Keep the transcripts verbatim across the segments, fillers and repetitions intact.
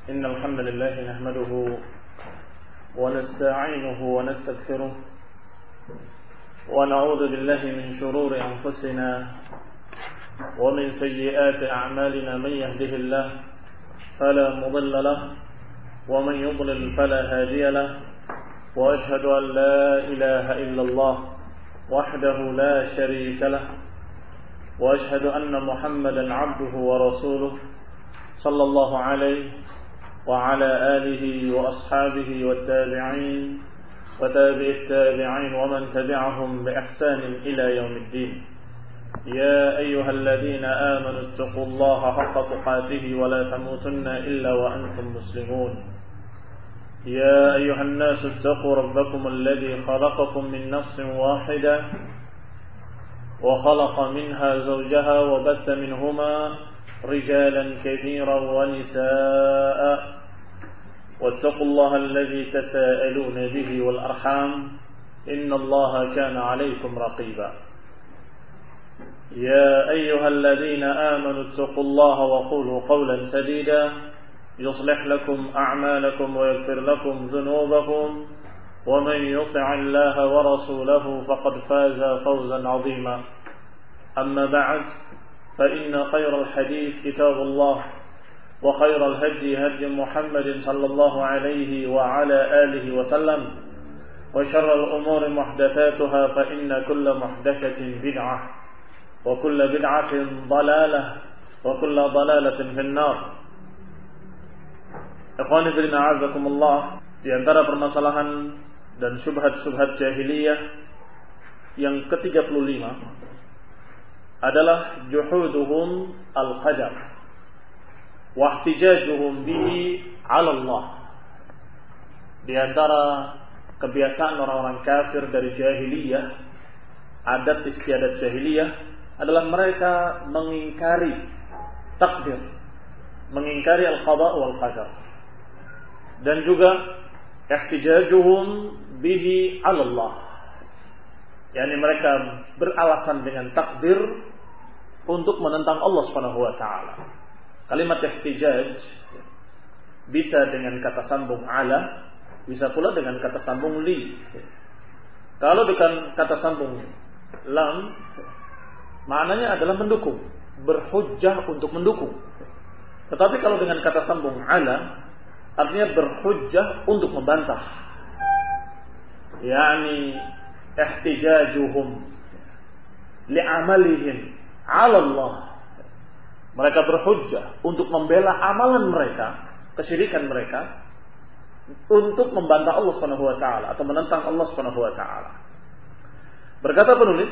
إن الحمد لله نحمده ونستعينه ونستغفره ونعوذ بالله من شرور أنفسنا ومن سيئات أعمالنا. من يهده الله فلا مضل له ومن يضلل فلا هادي له وأشهد أن لا إله إلا الله وحده لا شريك له وأشهد أن محمدا عبده ورسوله صلى الله عليه وعلى آله وأصحابه والتابعين وتابع التابعين ومن تبعهم بإحسان إلى يوم الدين. يا أيها الذين آمنوا اتقوا الله حق تقاته ولا تموتن إلا وأنتم مسلمون. يا أيها الناس اتقوا ربكم الذي خلقكم من نفس واحدة وخلق منها زوجها وبث منهما رجالا كثيرا ونساء واتقوا الله الذي تساءلون به والأرحام إن الله كان عليكم رقيبا. يا أيها الذين آمنوا اتقوا الله وقولوا قولا سديدا يصلح لكم أعمالكم ويغفر لكم ذنوبكم ومن يطع الله ورسوله فقد فاز فوزا عظيما. أما بعد فإن خير الحديث كتاب الله وخير الهدي هدي محمد صلى الله عليه وعلى آله وسلم وشر الأمور محدثاتها فإن كل محدثة بدعة وكل بدعة ضلالة وكل ضلالة في النار. Ikhwani fillah a'azakumullah, di antara permasalahan dan syubhat-syubhat jahiliyah yang ke tiga puluh lima adalah juhuduhum al-qadar wa ihtijajuhum bihi 'ala Allah. Di antara kebiasaan orang-orang kafir dari jahiliyah, adat istiadat jahiliyah adalah mereka mengingkari takdir, mengingkari al-qada wal qadar, dan juga ihtijajuhum bihi 'ala Allah, yakni mereka beralasan dengan takdir untuk menentang Allah Subhanahu wa taala. Kalimat ihtijaj bisa dengan kata sambung ala, bisa pula dengan kata sambung li. Kalau dengan kata sambung lam, maknanya adalah mendukung, berhujjah untuk mendukung. Tetapi kalau dengan kata sambung ala, artinya berhujjah untuk membantah. Yani ihtijajuhum li'amalihim 'ala Allah. Mereka berhujjah untuk membela amalan mereka, kesyirikan mereka, untuk membantah Allah Subhanahu wa taala atau menentang Allah Subhanahu wa taala. Berkata penulis,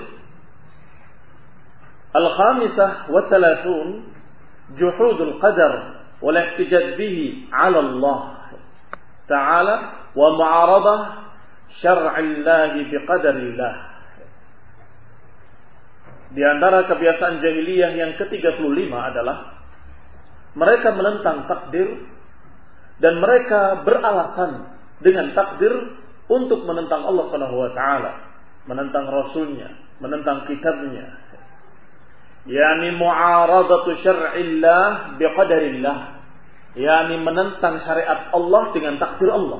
al-khamisah wa thalathun juhudul qadar wal ihtijaj bihi 'ala Allah ta'ala wa mu'aradah syar'illahi biqadarillah. Di antara kebiasaan jahiliyah yang ke tiga puluh lima adalah mereka menentang takdir dan mereka beralasan dengan takdir untuk menentang Allah Subhanahu wa taala, menentang rasulnya, menentang kitabnya. Yani mu'aradatu syar'illah biqadarillah, yani menentang syariat Allah dengan takdir Allah.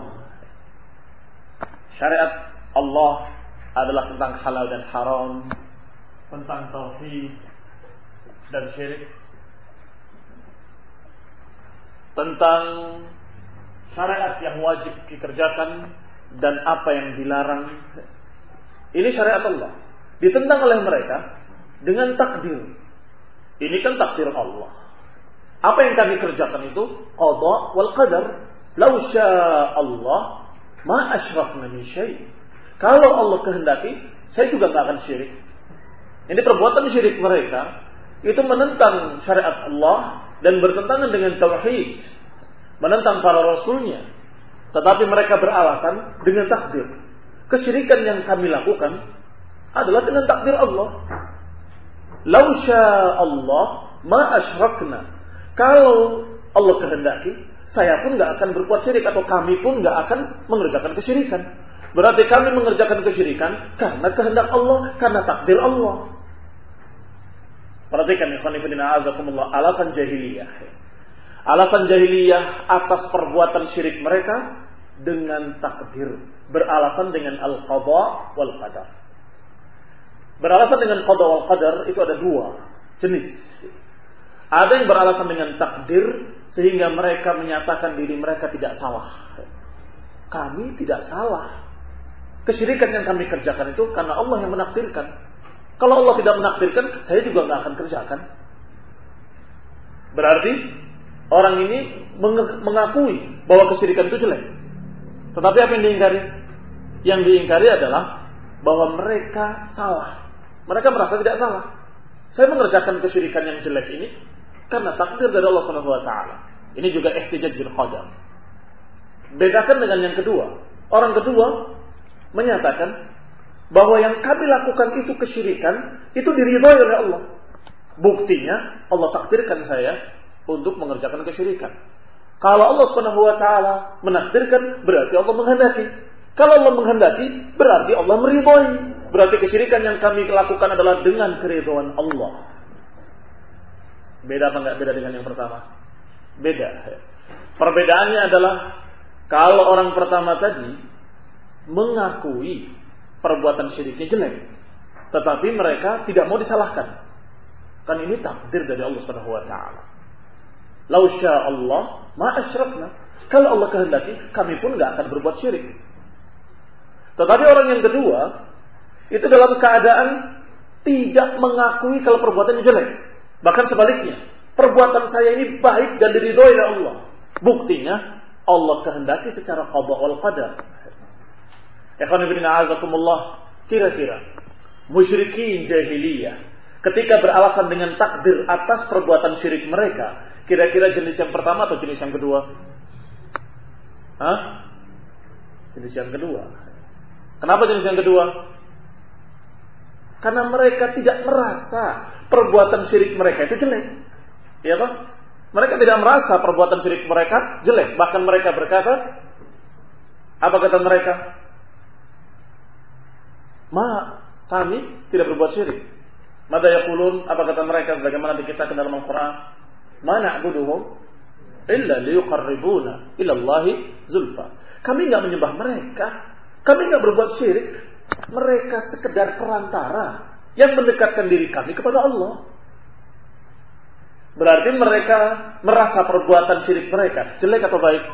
Syariat Allah adalah tentang halal dan haram, tentang tauhid dan syirik, tentang syariat yang wajib dikerjakan dan apa yang dilarang. Ini syariat Allah ditentang oleh mereka dengan takdir. Ini kan takdir Allah. Apa yang kami kerjakan itu qada wal qadar. Lau syaa Allah ma asyrafna min syai'. Kalau Allah kehendaki, saya juga enggak akan syirik. Ini perbuatan syirik mereka itu menentang syariat Allah dan bertentangan dengan tauhid, menentang para rasulnya. Tetapi mereka beralasan dengan takdir. Kesyirikan yang kami lakukan adalah dengan takdir Allah. Lau syaa Allah ma asyrakna. Kalau Allah kehendaki, saya pun enggak akan berbuat syirik, atau kami pun enggak akan mengerjakan kesyirikan. Berarti kami mengerjakan kesyirikan karena kehendak Allah, karena takdir Allah. Perhatikan ikhwan fillah a'azakumullah, alasan jahiliyah. Alasan jahiliyah atas perbuatan syirik mereka dengan takdir, beralasan dengan al-qada wal qadar. Beralasan dengan qada wal qadar itu ada dua jenis. Ada yang beralasan dengan takdir sehingga mereka menyatakan diri mereka tidak salah. Kami tidak salah. Kesyirikan yang kami kerjakan itu karena Allah yang menakdirkan. Kalau Allah tidak menakdirkan, saya juga nggak akan kerjakan. Berarti orang ini mengakui bahwa kesyirikan itu jelek. Tetapi apa yang diingkari? Yang diingkari adalah bahwa mereka salah. Mereka merasa tidak salah. Saya mengerjakan kesyirikan yang jelek ini karena takdir dari Allah Subhanahu wa taala. Ini juga ihtijaj bil qadar. Bedakan dengan yang kedua. Orang kedua menyatakan bahwa yang kami lakukan itu kesyirikan, itu diridhai oleh Allah. Buktinya Allah takdirkan saya untuk mengerjakan kesyirikan. Kalau Allah Subhanahu wa taala menakdirkan, berarti Allah menghendaki. Kalau Allah menghendaki, berarti Allah meridhai. Berarti kesyirikan yang kami lakukan adalah dengan keridhaan Allah. Beda apa enggak beda dengan yang pertama? Beda. Perbedaannya adalah kalau orang pertama tadi mengakui perbuatan syiriknya jelek, tetapi mereka tidak mau disalahkan. Kan ini takdir dari Allah Subhanahu wa taala. Lau syaa Allah ma asyrakna. Kalau Allah kehendaki, kami pun enggak akan berbuat syirik. Tetapi orang yang kedua itu dalam keadaan tidak mengakui kalau perbuatannya jelek. Bahkan sebaliknya, perbuatan saya ini baik dan diridhoi oleh Allah. Buktinya Allah kehendaki secara qada wal qadar. Ikhwan fillah a'azakumullah, kira-kira musyrikin jahiliyah ketika beralasan dengan takdir atas perbuatan syirik mereka, kira-kira jenis yang pertama atau jenis yang kedua? Hah? Jenis yang kedua. Kenapa jenis yang kedua? Karena mereka tidak merasa perbuatan syirik mereka itu jelek. Ya Pak? Mereka tidak merasa perbuatan syirik mereka jelek. Bahkan mereka berkata, apa kata mereka? Ma, kami tidak berbuat syirik. Mada yaqulun, apa kata mereka bagaimana dikisahkan dalam Al-Qur'an? Ma na'buduhum illa liyuqarribuna ila Allahi zulfa. Kami enggak menyembah mereka. Kami enggak berbuat syirik. Mereka sekedar perantara yang mendekatkan diri kami kepada Allah. Berarti mereka merasa perbuatan syirik mereka jelek atau baik?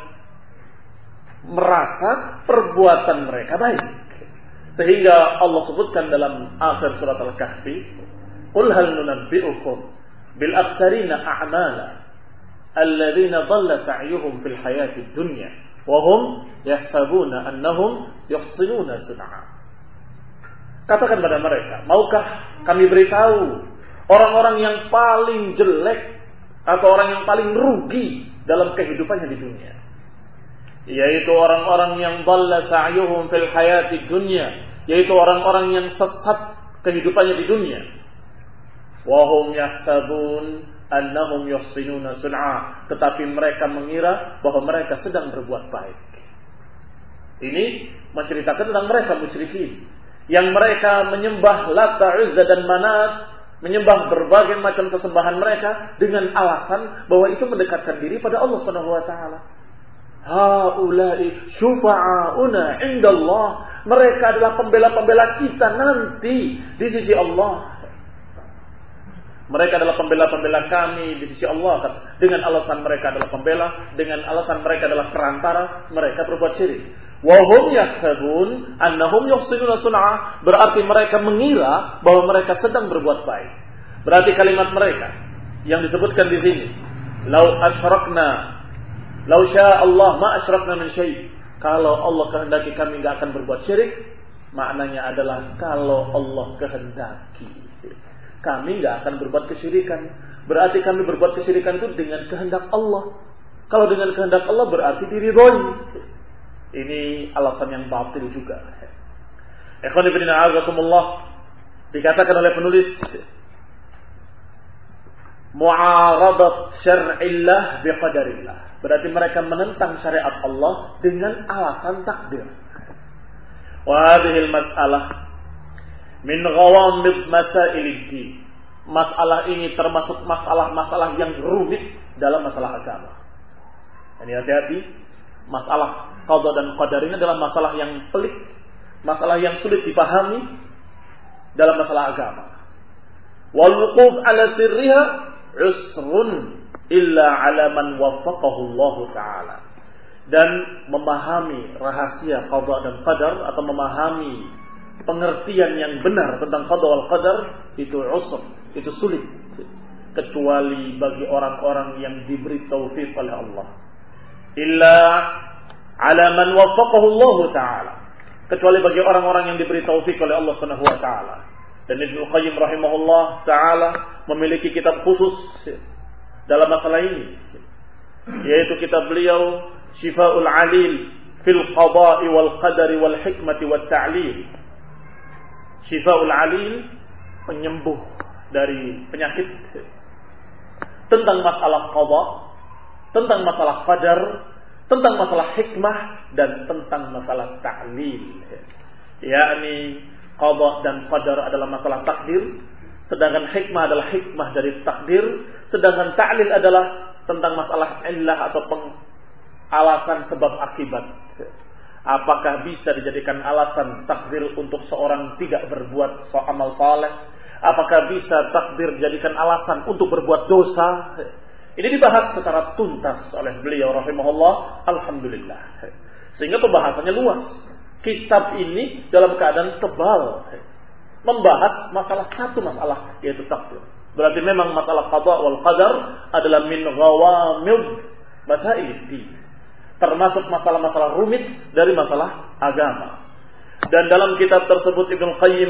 Merasa perbuatan mereka baik. Sehingga Allah sebutkan dalam akhir surat Al-Kahfi, "Qul hal nunabbi'ukum bil akhsarina a'mala alladzina dhalla sa'yuhum fil hayatid dunya wa hum yahsabuna annahum yuhsinuna sun'a." Katakan pada mereka, maukah kami beritahu orang-orang yang paling jelek atau orang yang paling rugi dalam kehidupannya di dunia, yaitu orang-orang yang dhalla sa'yuhum fil hayatid dunya, yaitu orang-orang yang sesat kehidupannya di dunia. Wa hum yahsabun annahum yuhsinuna sun'a, tetapi mereka mengira bahwa mereka sedang berbuat baik. Ini menceritakan tentang mereka musyrikin yang mereka menyembah Lata, Uzza dan Manat, menyembah berbagai macam sesembahan mereka dengan alasan bahwa itu mendekatkan diri pada Allah Subhanahu wa taala. Haula'i syufa'auna 'indallah. Mereka adalah pembela-pembela kita nanti di sisi Allah. Mereka adalah pembela-pembela kami di sisi Allah. Dengan alasan mereka adalah pembela, dengan alasan mereka adalah perantara, mereka berbuat syirik. Wa hum yahsabun annahum yuhsinuna sun'a. Berarti mereka mengira bahwa mereka sedang berbuat baik. Berarti kalimat mereka yang disebutkan di sini, lau asyrakna, lau syaa Allah ma asyrakna min syai'. Kalau Allah kehendaki kami enggak akan berbuat syirik, maknanya adalah kalau Allah kehendaki kami enggak akan berbuat kesyirikan. Berarti kami berbuat kesyirikan itu dengan kehendak Allah. Kalau dengan kehendak Allah berarti diridhoi. Ini alasan yang batil juga. Ikhwan fillah a'azakumullah, dikatakan oleh penulis mu'aradat syar'illah biqadarillah. Berarti mereka menentang syariat Allah dengan alasan takdir. Wa hadhihi al-mas'alah min ghawamid masailid-din. Masalah ini termasuk masalah-masalah yang rumit dalam masalah agama. Jadi hati-hati, masalah qada dan qadar ini adalah masalah yang pelik, masalah yang sulit dipahami dalam masalah agama. Wal wuquf ala sirriha usrun illa ala man waffaqahu Allah taala. Dan memahami rahasia qada dan qadar atau memahami pengertian yang benar tentang qada wal qadar itu usr, itu sulit kecuali bagi orang-orang yang diberi taufik oleh Allah. Illa ala man waffaqahu Allah taala, kecuali bagi orang-orang yang diberi taufik oleh Allah Subhanahu wa taala. Dan Ibnu Qayyim rahimahullah taala memiliki kitab khusus dalam masalah ini, yaitu kitab beliau Shifaul Alil fil Qada'i wal Qadari wal Hikmati wat Ta'lil. Shifaul Alil, penyembuh dari penyakit, tentang masalah qada, tentang masalah qadar, tentang masalah hikmah, dan tentang masalah ta'lil. Yakni qada dan qadar adalah masalah takdir, sedangkan hikmah adalah hikmah dari takdir, sedangkan ta'lil adalah tentang masalah illah atau alasan sebab akibat. Apakah bisa dijadikan alasan takdir untuk seorang tidak berbuat amal saleh? Apakah bisa takdir dijadikan alasan untuk berbuat dosa? Ini dibahas secara tuntas oleh beliau rahimahullah, alhamdulillah. Sehingga pembahasannya luas. Kitab ini dalam keadaan tebal, membahas masalah satu masalah, yaitu takdir. Berarti memang masalah qada wal qadar adalah min ghawamid masail, termasuk masalah-masalah rumit dari masalah agama. Dan dalam kitab tersebut Ibnu Qayyim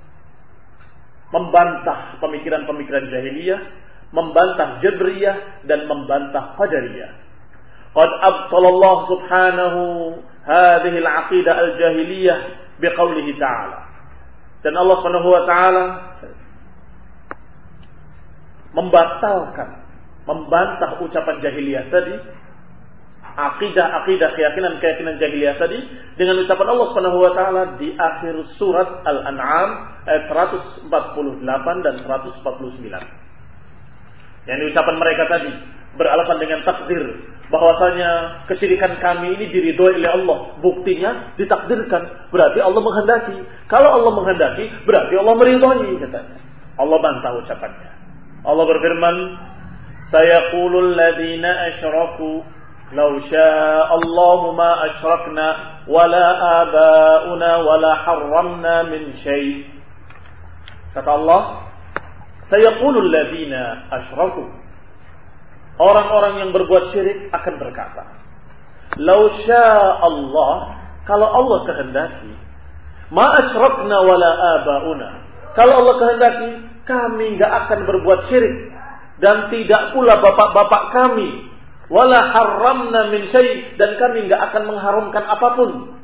membantah pemikiran-pemikiran jahiliyah, membantah jabriyah, dan membantah qadariyah. Qad abtalallahu subhanahu hadhihi al-aqidah al-jahiliyah biqaulihi ta'ala. Dan Allah Subhanahu wa taala membatalkan, membantah ucapan jahiliyah tadi, akidah-akidah, keyakinan-keyakinan jahiliyah tadi, dengan ucapan Allah Subhanahu wa taala di akhir surat Al-An'am ayat seratus empat puluh delapan dan seratus empat puluh sembilan. Yang ucapan mereka tadi beralasan dengan takdir, bahwasanya kesyirikan kami ini diridhoi oleh Allah. Buktinya ditakdirkan, berarti Allah menghendaki. Kalau Allah menghendaki, berarti Allah meridhoi, katanya. Allah bantah ucapannya. Allah berfirman, "Sayaqulul ladzina asyraku law syaa Allahu ma asyrakna wala abauna wala harramna min syai'." Kata Allah, sayaqulul ladzina asyraku, orang-orang yang berbuat syirik akan berkata, law syaa Allah, kalau Allah kehendaki, ma asyrakna wala abauna, kalau Allah kehendaki, kami enggak akan berbuat syirik, dan tidak pula bapak-bapak kami, wala harramna min syai', dan kami enggak akan mengharamkan apapun.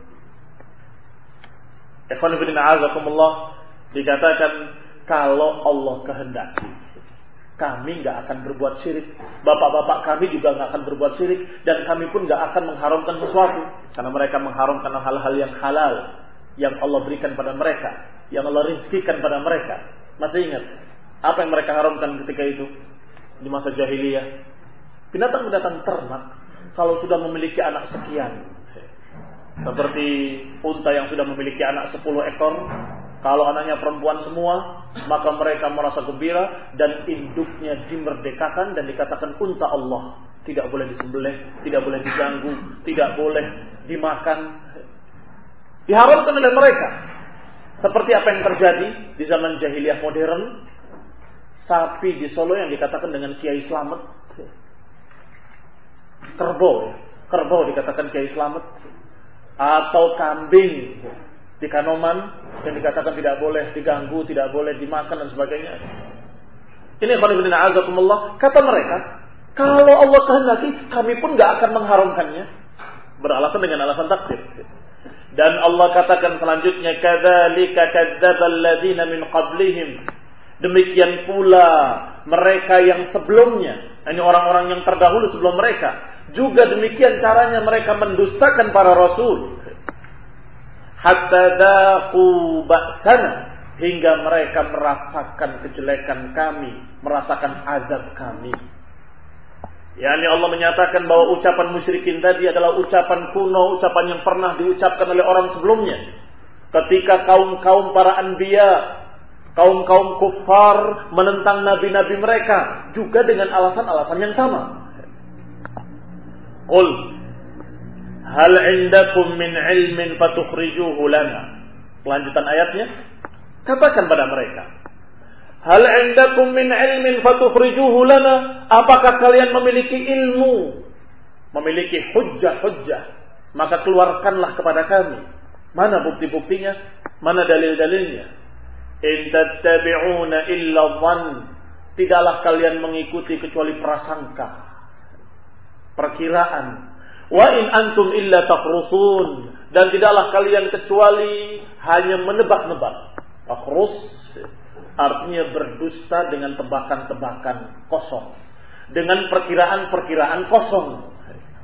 Ikhwan fillah a'azakumullah, dikatakan kalau Allah kehendaki, kami enggak akan berbuat syirik, bapak-bapak kami juga enggak akan berbuat syirik, dan kami pun enggak akan mengharamkan sesuatu, karena mereka mengharamkan hal-hal yang halal yang Allah berikan pada mereka, yang Allah rizkikan pada mereka. Masih ingat apa yang mereka haramkan ketika itu di masa jahiliyah? Binatang-binatang ternak kalau sudah memiliki anak sekian, seperti unta yang sudah memiliki anak sepuluh ekor, kalau anaknya perempuan semua, maka mereka merasa gembira dan induknya dimerdekakan dan dikatakan unta Allah, tidak boleh disembelih, tidak boleh diganggu, tidak boleh dimakan. Diharamkan oleh mereka. Seperti apa yang terjadi di zaman jahiliyah modern, sapi di Solo yang dikatakan dengan Kiai Slamet, kerbau, kerbau dikatakan Kiai Slamet, atau kambing di Kanoman yang dikatakan tidak boleh diganggu, tidak boleh dimakan dan sebagainya. Ini khonibina azakumullah, kata mereka, kalau Allah kehendaki, kami pun enggak akan mengharamkannya, beralasan dengan alasan takdir. Dan Allah katakan selanjutnya, kadzalika kadzdzabal ladzina min qablihim, demikian pula mereka yang sebelumnya, ini orang-orang yang terdahulu sebelum mereka, juga demikian caranya mereka mendustakan para rasul. Hatta dzaqu ba'sana, hingga mereka merasakan kejelekan kami, merasakan azab kami. yakni Allah menyatakan bahwa ucapan musyrikin tadi adalah ucapan kuno, ucapan yang pernah diucapkan oleh orang sebelumnya. Ketika kaum-kaum para anbiya, kaum-kaum kuffar menentang nabi-nabi mereka, juga dengan alasan-alasan yang sama. Qul hal indakum min ilmin fatukhrijuhu lana. Lanjutan ayatnya, katakan pada mereka, hal indakum min ilmin fatukhrijuhu lana. Apakah kalian memiliki ilmu, memiliki hujjah-hujjah, maka keluarkanlah kepada kami. Mana bukti-buktinya? Mana dalil-dalilnya? In tattabi'una illa dhann. Tidaklah kalian mengikuti kecuali prasangka, perkiraan. Wa in antum illa takhrusun. Dan tidaklah kalian kecuali hanya menebak-nebak. Takhrus artinya berdusta dengan tebakan-tebakan kosong, dengan perkiraan-perkiraan kosong.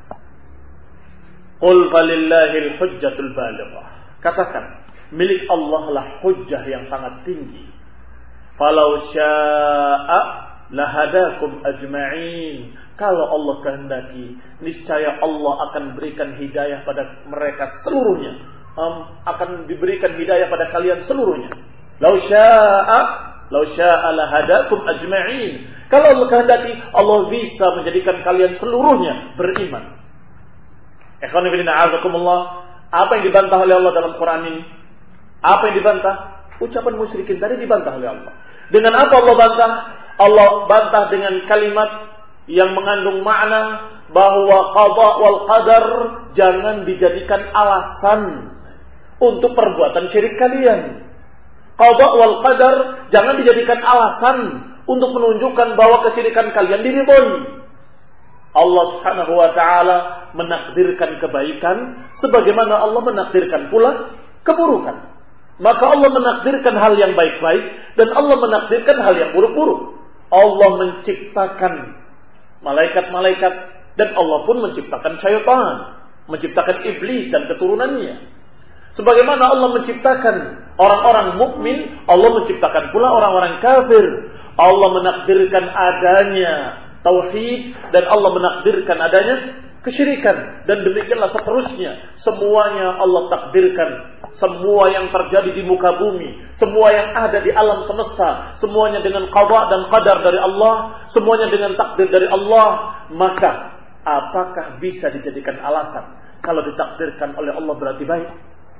Qul falillahil hujjatul balighah. Katakan, milik Allah lah hujjah yang sangat tinggi. Falau syaa lahadakum ajma'in. Kalau Allah kehendaki, niscaya Allah akan berikan hidayah pada mereka seluruhnya. Um, akan diberikan hidayah pada kalian seluruhnya. Lau syaa, lau syaa lahadakum ajma'in. Kalau Allah kehendaki, Allah bisa menjadikan kalian seluruhnya beriman. Ikhwan fillah, a'azakumullah. Apa yang dibantah oleh Allah dalam Quran ini? Apa yang dibantah? Ucapan musyrikin tadi dibantah oleh Allah. Dengan apa Allah bantah? Allah bantah dengan kalimat yang mengandung makna bahwa qada wal qadar jangan dijadikan alasan untuk perbuatan syirik kalian. Qada wal qadar jangan dijadikan alasan untuk menunjukkan bahwa kesyirikan kalian diridhoi. Allah Subhanahu wa taala menakdirkan kebaikan sebagaimana Allah menakdirkan pula keburukan. Maka Allah menakdirkan hal yang baik-baik dan Allah menakdirkan hal yang buruk-buruk. Allah menciptakan malaikat-malaikat dan Allah pun menciptakan syaitan, menciptakan iblis dan keturunannya. Sebagaimana Allah menciptakan orang-orang mukmin, Allah menciptakan pula orang-orang kafir. Allah menakdirkan adanya tauhid dan Allah menakdirkan adanya kesyirikan, dan demikianlah seterusnya. Semuanya Allah takdirkan. Semua yang terjadi di muka bumi, semua yang ada di alam semesta, semuanya dengan qada dan qadar dari Allah, semuanya dengan takdir dari Allah. Maka apakah bisa dijadikan alasan kalau ditakdirkan oleh Allah berarti baik?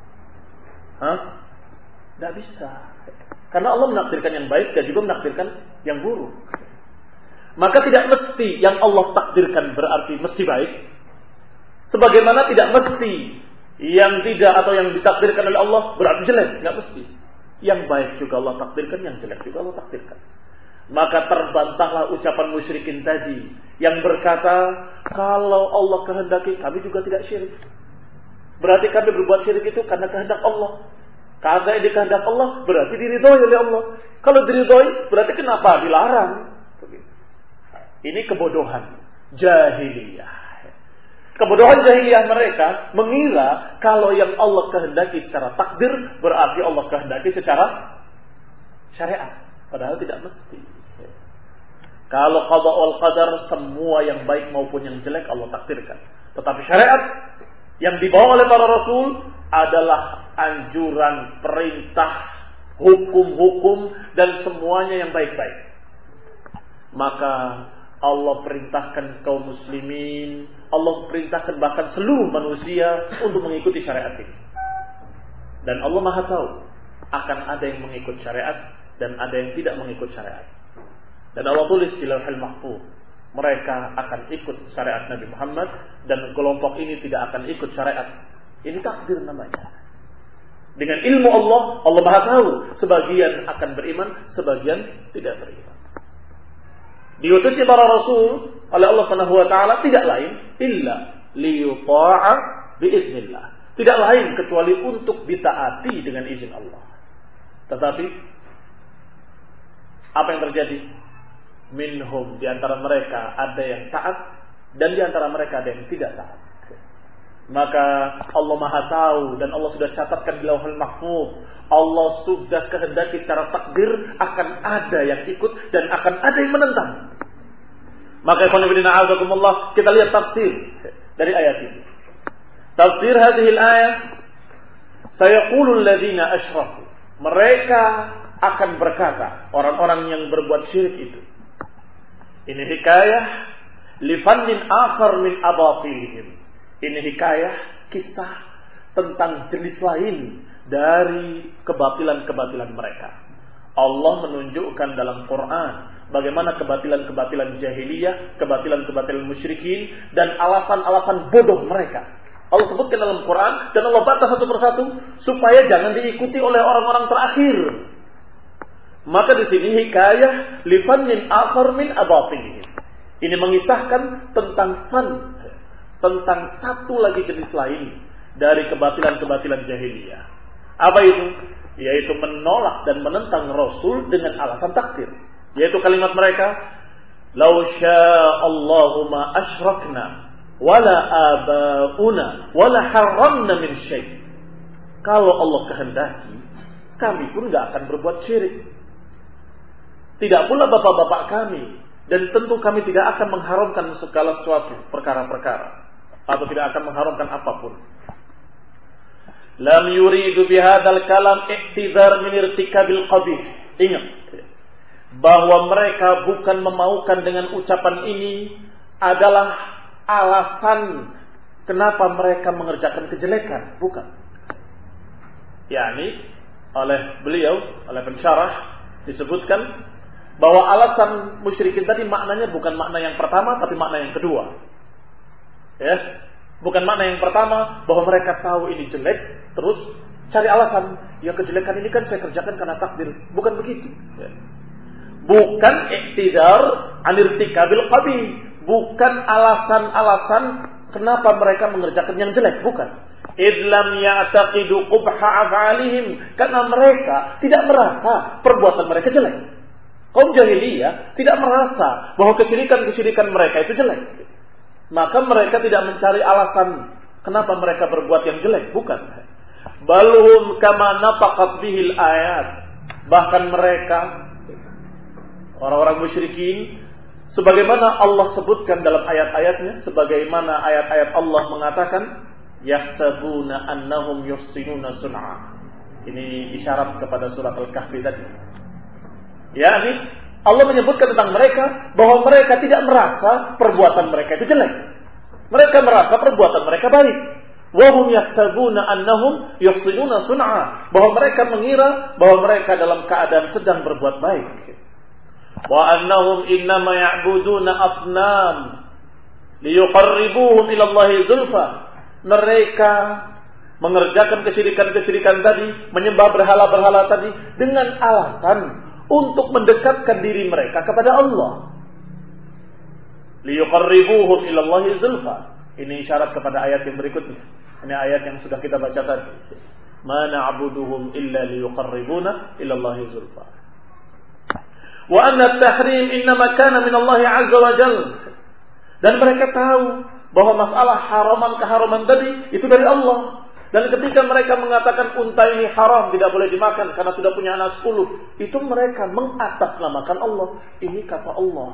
Hah? Tidak bisa. Karena Allah menakdirkan yang baik dan juga menakdirkan yang buruk. Maka tidak mesti yang Allah takdirkan berarti mesti baik. Sebagaimana tidak mesti yang tidak atau yang ditakdirkan oleh Allah berarti jelek. Tidak mesti. Yang baik juga Allah takdirkan, yang jelek juga Allah takdirkan. Maka terbantahlah ucapan musyrikin tadi yang berkata, kalau Allah kehendaki kami juga tidak syirik. Berarti kami berbuat syirik itu karena kehendak Allah. Karena ini kehendak Allah berarti diridhoi oleh Allah. Kalau diridhoi berarti kenapa dilarang? Ini kebodohan jahiliyah. Kebodohan jahiliyah mereka mengira kalau yang Allah kehendaki secara takdir berarti Allah kehendaki secara syariat. Padahal tidak mesti. Kalau qada wal qadar semua yang baik maupun yang jelek Allah takdirkan. Tetapi syariat yang dibawa oleh para rasul adalah anjuran, perintah, hukum-hukum dan semuanya yang baik-baik. Maka Allah perintahkan kaum muslimin, Allah perintahkan bahkan seluruh manusia untuk mengikuti syariat ini. Dan Allah Maha tahu akan ada yang mengikut syariat dan ada yang tidak mengikut syariat. Dan Allah tulis di Lauhul Mahfuz, mereka akan ikut syariat Nabi Muhammad dan kelompok ini tidak akan ikut syariat. Ini takdir namanya. Dengan ilmu Allah, Allah Maha tahu sebagian akan beriman, sebagian tidak beriman. Diutusnya para rasul oleh Allah Subhanahu wa taala tidak lain illa liyuta'a biiznillah. Tidak lain kecuali untuk ditaati dengan izin Allah. Tetapi apa yang terjadi? Minhum, di antara mereka ada yang taat dan di antara mereka ada yang tidak taat. Maka Allah Maha tahu dan Allah sudah catatkan di Lauhul Mahfuz. Allah sudah kehendaki secara takdir akan ada yang ikut dan akan ada yang menentang. Maka ikhwan fillah a'azakumullah, kita lihat tafsir dari ayat ini. Tafsir hadhihi al-ayat, sayaqulu alladziina asyraku. Mereka akan berkata, orang-orang yang berbuat syirik itu. Ini hikayah li fannin akhar min abatilihim. Ini hikayah, kisah tentang jenis lain dari kebatilan-kebatilan mereka. Allah menunjukkan dalam Quran bagaimana kebatilan-kebatilan jahiliyah, kebatilan-kebatilan musyrikin, dan alasan-alasan bodoh mereka. Allah sebutkan dalam Quran, dan Allah bantah satu persatu supaya jangan diikuti oleh orang-orang terakhir. Maka di sini hikayah li fannin akhar min abatilihim. Ini mengisahkan tentang fan, tentang satu lagi jenis lain dari kebatilan-kebatilan jahiliyah. Apa itu? Yaitu menolak dan menentang Rasul dengan alasan takdir. Yaitu kalimat mereka, "Lau sya'allahu ma asyrakna wala abauna wala haramna min syai'." Kalau Allah kehendaki, kami pun enggak akan berbuat syirik. Tidak pula bapak-bapak kami, dan tentu kami tidak akan mengharamkan segala sesuatu perkara-perkara, atau tidak akan mengharamkan apapun. Lam yuridu bihadzal kalam i'tizar min irtikabil qabih. Ingat bahwa mereka bukan memaukan dengan ucapan ini adalah alasan kenapa mereka mengerjakan kejelekan, bukan. yakni oleh beliau, oleh pensyarah disebutkan bahwa alasan musyrikin tadi maknanya bukan makna yang pertama tapi makna yang kedua. Ya, bukan makna yang pertama bahwa mereka tahu ini jelek terus cari alasan, ya kejelekan ini kan saya kerjakan karena takdir. Bukan begitu. Ya. Bukan iktidar anirtikabil qabih, bukan alasan-alasan kenapa mereka mengerjakan yang jelek, bukan. Idlam ya'taqidu qubha af'alihim, karena mereka tidak merasa perbuatan mereka jelek. Kaum jahiliyah tidak merasa bahwa kesyirikan-kesyirikan mereka itu jelek. Maka mereka tidak mencari alasan kenapa mereka berbuat yang jelek, bukan. Balhum kama nafaqat bihil ayat. Bahkan mereka orang-orang musyrikin sebagaimana Allah sebutkan dalam ayat-ayatnya, sebagaimana ayat-ayat Allah mengatakan yahsabuna annahum yuhsinuna sun'a. Ini isyarat kepada surat Al-Kahfi tadi. Ya, ini Allah menyebutkan tentang mereka bahwa mereka tidak merasa perbuatan mereka itu jelek. Mereka merasa perbuatan mereka baik. Wa hum yahsabuna annahum yuhsinuna sun'a, bahwa mereka mengira bahwa mereka dalam keadaan sedang berbuat baik. Wa annahum innama ya'buduna asnam liyuqarribuhum ila Allahi zulfa. Mereka mengerjakan kesyirikan-kesyirikan tadi, menyembah berhala-berhala tadi dengan alasan untuk mendekatkan diri mereka kepada Allah. Liyuqarribuhum ila Allahi zulfa. Ini isyarat kepada ayat yang berikutnya. Ini ayat yang sudah kita baca tadi. Ma na'buduhum illa liyuqarribuna ila Allahi zulfa. Wa anna at-tahrim innama kana min Allah 'azza wa jalla. Dan mereka tahu bahwa masalah haraman keharaman tadi itu dari Allah. Dan ketika mereka mengatakan unta ini haram, tidak boleh dimakan karena sudah punya anak sepuluh, itu mereka mengatasnamakan Allah. Ini kata Allah.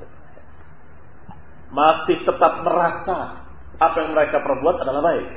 Masih tetap merasa apa yang mereka perbuat adalah baik.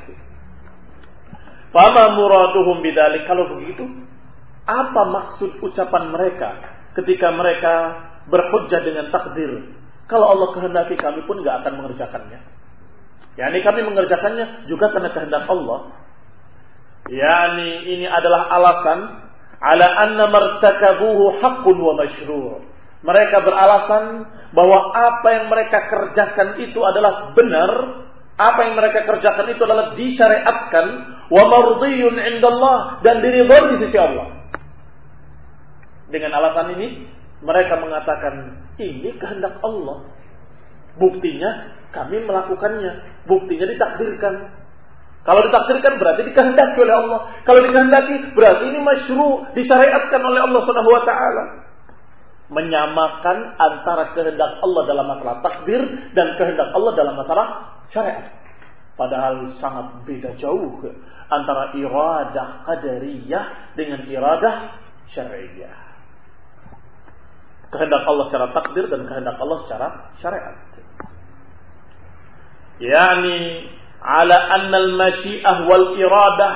Fama muraduhum bidzalik. Kalau begitu, apa maksud ucapan mereka ketika mereka berhujjah dengan takdir? Kalau Allah kehendaki, kami pun enggak akan mengerjakannya. Yani kami mengerjakannya juga karena kehendak Allah. Yani ini adalah alasan ala anna martakabuhu haqqun wa masyru'. Mereka beralasan bahwa apa yang mereka kerjakan itu adalah benar, apa yang mereka kerjakan itu adalah disyariatkan, wa mardiyun 'indallah, dan diridhoi di sisi Allah. Dengan alasan ini mereka mengatakan ini kehendak Allah. Buktinya kami melakukannya, buktinya ditakdirkan. Kalau ditakdirkan berarti dikehendaki oleh Allah. Kalau dikehendaki berarti ini masyru', disyariatkan oleh Allah Subhanahu wa taala. Menyamakan antara kehendak Allah dalam masalah takdir dan kehendak Allah dalam masalah syariat. Padahal sangat beda jauh antara iradah qadariyah dengan iradah syar'iyyah. Kehendak Allah secara takdir dan kehendak Allah secara syariat. Yani ala anna al-masyi'ah wal iradah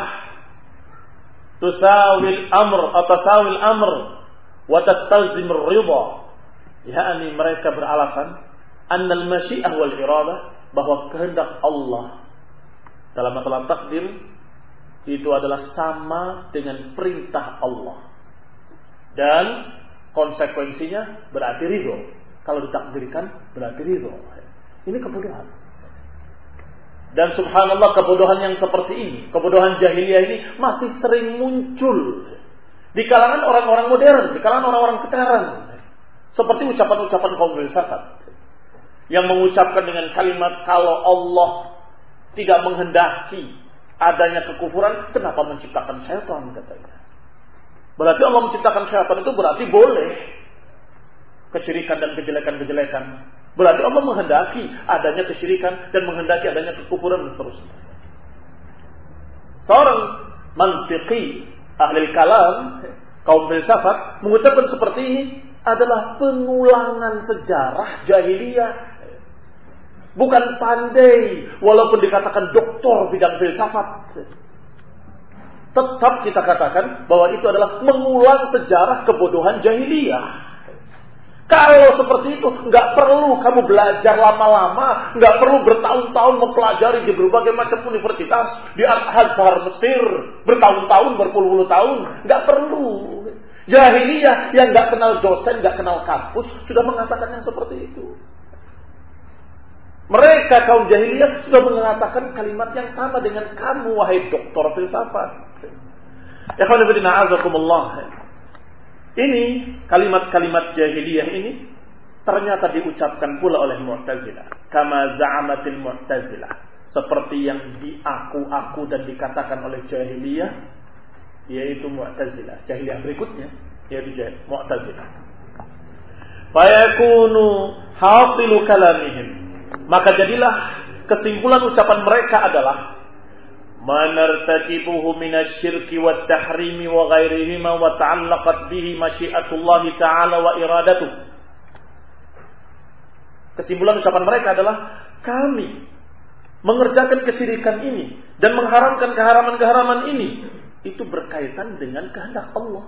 tusawi al-amr atau tasawi al-amr wa tastalzim ar-ridha. Yani mereka beralasan anna al-masyi'ah wal iradah, bahwa kehendak Allah dalam masalah takdir itu adalah sama dengan perintah Allah, dan konsekuensinya berarti ridho. Kalau ditakdirkan berarti ridho. Ini kebodohan. Dan subhanallah, kebodohan yang seperti ini, kebodohan jahiliyah ini masih sering muncul di kalangan orang-orang modern, di kalangan orang-orang sekarang. Seperti ucapan-ucapan kaum filsafat yang mengucapkan dengan kalimat, kalau Allah tidak menghendaki adanya kekufuran, kenapa menciptakan syaitan, katanya. Berarti Allah menciptakan syaitan itu berarti boleh kesyirikan dan kejelekan-kejelekan. Berarti Allah menghendaki adanya kesyirikan dan menghendaki adanya kekufuran dan seterusnya. Seorang mantiqi, ahli kalam, kaum filsafat mengucapkan seperti ini adalah pengulangan sejarah jahiliyah. Bukan pandai, walaupun dikatakan doktor bidang filsafat, tetap kita katakan bahwa itu adalah mengulang sejarah kebodohan jahiliyah. Kalau seperti itu, nggak perlu kamu belajar lama-lama, nggak perlu bertahun-tahun mempelajari di berbagai macam universitas, di Al-Azhar Mesir, bertahun-tahun, berpuluh-puluh tahun, nggak perlu. Jahiliyah yang nggak kenal dosen, nggak kenal kampus, sudah mengatakan yang seperti itu. Mereka kaum jahiliyah sudah mengatakan kalimat yang sama dengan kamu, wahai doktor filsafat. Ya khawanifiddina azakumullah. Ini kalimat-kalimat jahiliyah ini ternyata diucapkan pula oleh Mu'tazilah. Kama za'amatil Mu'tazilah. Seperti yang diaku-aku dan dikatakan oleh jahiliyah, yaitu Mu'tazilah. Jahiliyah berikutnya yaitu Mu'tazilah. Fayakunu hasilu kalamihim. Maka jadilah kesimpulan ucapan mereka adalah manartakibuhu minasyirki wat tahrimi wa ghairihima wa ta'allaqat bihi masyiatullah ta'ala wa iradatuh. Kesimpulan ucapan mereka adalah kami mengerjakan kesyirikan ini dan mengharamkan keharaman-keharaman ini itu berkaitan dengan kehendak Allah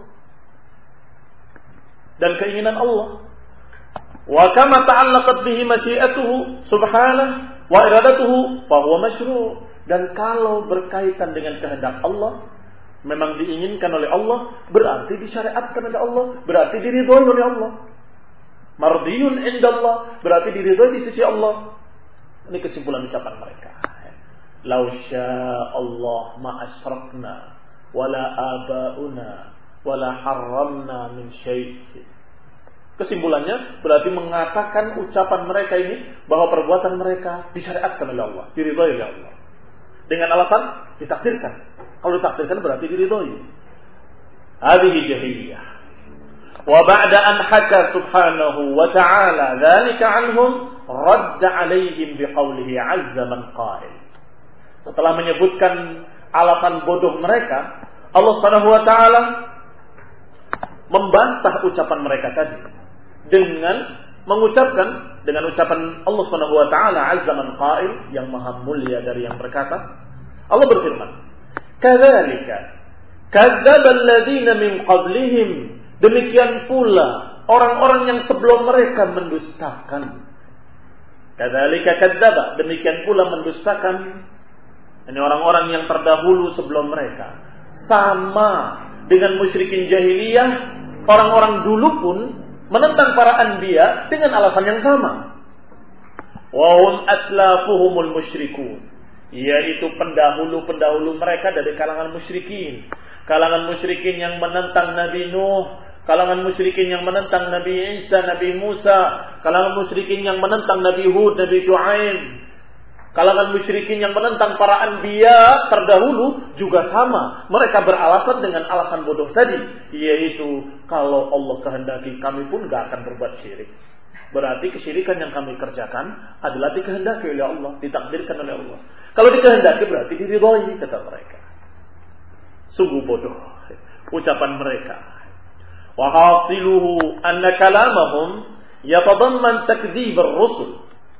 dan keinginan Allah. Wa kama ta'allaqat bihi masyiatuhu subhanahu wa iradatuhu fa huwa masyru'. Dan kalau berkaitan dengan kehendak Allah, memang diinginkan oleh Allah, berarti disyariatkan oleh Allah, berarti diridhoi oleh Allah. Mardiyun indallah, berarti diridhoi di sisi Allah. Ini kesimpulan ucapan mereka. Lau sya'allah ma asyrakna wala abauna wala harramna min syai'. Kesimpulannya berarti mengatakan ucapan mereka ini bahwa perbuatan mereka disyariatkan oleh Allah, diridhoi oleh Allah. Dengan alasan ditakdirkan. Kalau ditakdirkan berarti diridhoi. Hadhihi jahiliyah. Wa ba'da an haka subhanahu wa ta'ala dzalika 'anhum radda 'alaihim biqaulihi 'azza man qa'il. Setelah menyebutkan alasan bodoh mereka, Allah Subhanahu wa ta'ala membantah ucapan mereka tadi dengan mengucapkan dengan ucapan Allah Subhanahu wa taala azza man qail, yang maha mulia dari yang berkata. Allah berfirman, "Kadzalika kadzdzaba alladziina min qablihim." Demikian pula orang-orang yang sebelum mereka mendustakan. Kadzalika kadzdzaba, demikian pula mendustakan. Ini orang-orang yang terdahulu sebelum mereka. Sama dengan musyrikin jahiliyah, orang-orang dulu pun menentang para anbiya dengan alasan yang sama. Wa hum aslafuhumul musyrikun, yaitu pendahulu-pendahulu mereka dari kalangan musyrikin. Kalangan musyrikin yang menentang Nabi Nuh, kalangan musyrikin yang menentang Nabi Isa, Nabi Musa, kalangan musyrikin yang menentang Nabi Hud, Nabi Shu'aib, kalangan musyrikin yang menentang para anbiya terdahulu juga sama. Mereka beralasan dengan alasan bodoh tadi, yaitu kalau Allah kehendaki kami pun gak akan berbuat syirik. Berarti kesyirikan yang kami kerjakan adalah dikehendaki oleh Allah, ditakdirkan oleh Allah. Kalau dikehendaki berarti diridhoi, kata mereka. Sungguh bodoh ucapan mereka. Wa hasiluhu anna kalamahum yatadamman takdzib ar-rusul.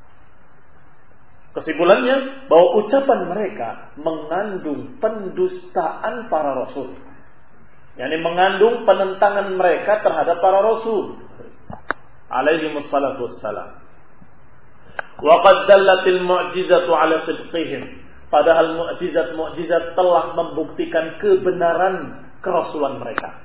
Kesimpulannya bahwa ucapan mereka mengandung pendustaan para rasul. yakni mengandung penentangan mereka terhadap para rasul alaihi wassalatu wassalam. Wa qad dallatil mu'jizatu ala sidqihim. Padahal mukjizat-mukjizat telah membuktikan kebenaran kerasulan mereka.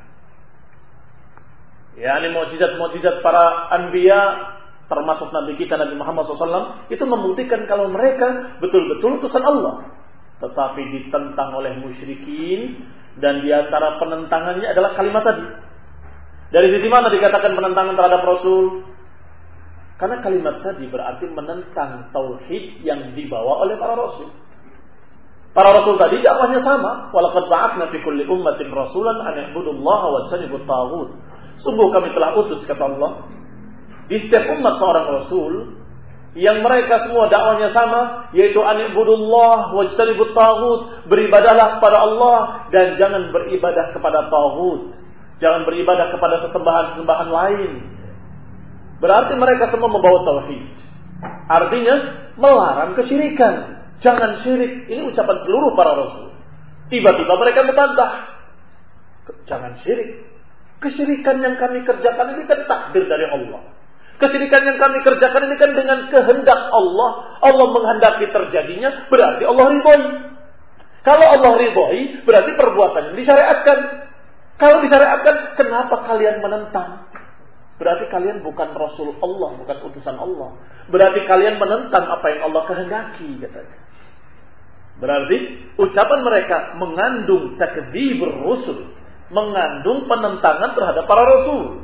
yakni mukjizat-mukjizat para anbiya, termasuk Nabi kita Nabi Muhammad shallallahu alaihi wasallam, itu membuktikan kalau mereka betul-betul utusan Allah. Tetapi ditentang oleh musyrikin, dan di antara penentangannya adalah kalimat tadi. Dari sisi mana dikatakan penentangan terhadap Rasul? Karena kalimat tadi berarti menentang tauhid yang dibawa oleh para Rasul. Para Rasul tadi dakwahnya sama. Walaqad ba'atsna fi kulli ummatin rasulan an i'budullaha wajtanibut taghut. Sungguh kami telah utus, kata Allah, di setiap umat seorang Rasul yang mereka semua dakwahnya sama, yaitu an i'budullah wajtanibut taghut. Beribadahlah kepada Allah dan jangan beribadah kepada taghut. Jangan beribadah kepada sesembahan-sesembahan lain. Berarti mereka semua membawa tauhid. Artinya melarang kesyirikan. Jangan syirik. Ini ucapan seluruh para rasul. Tiba-tiba mereka membantah. Jangan syirik. Kesyirikan yang kami kerjakan ini kan takdir dari Allah. Kesyirikan yang kami kerjakan ini kan dengan kehendak Allah. Allah menghendaki terjadinya, berarti Allah ridhoi. Kalau Allah ridhoi, berarti perbuatan yang disyariatkan. Kalau disyariatkan, kenapa kalian menentang? Berarti kalian bukan Rasul Allah, bukan utusan Allah. Berarti kalian menentang apa yang Allah kehendaki, katanya. Berarti ucapan mereka mengandung takdzibur rusul, mengandung penentangan terhadap para rasul.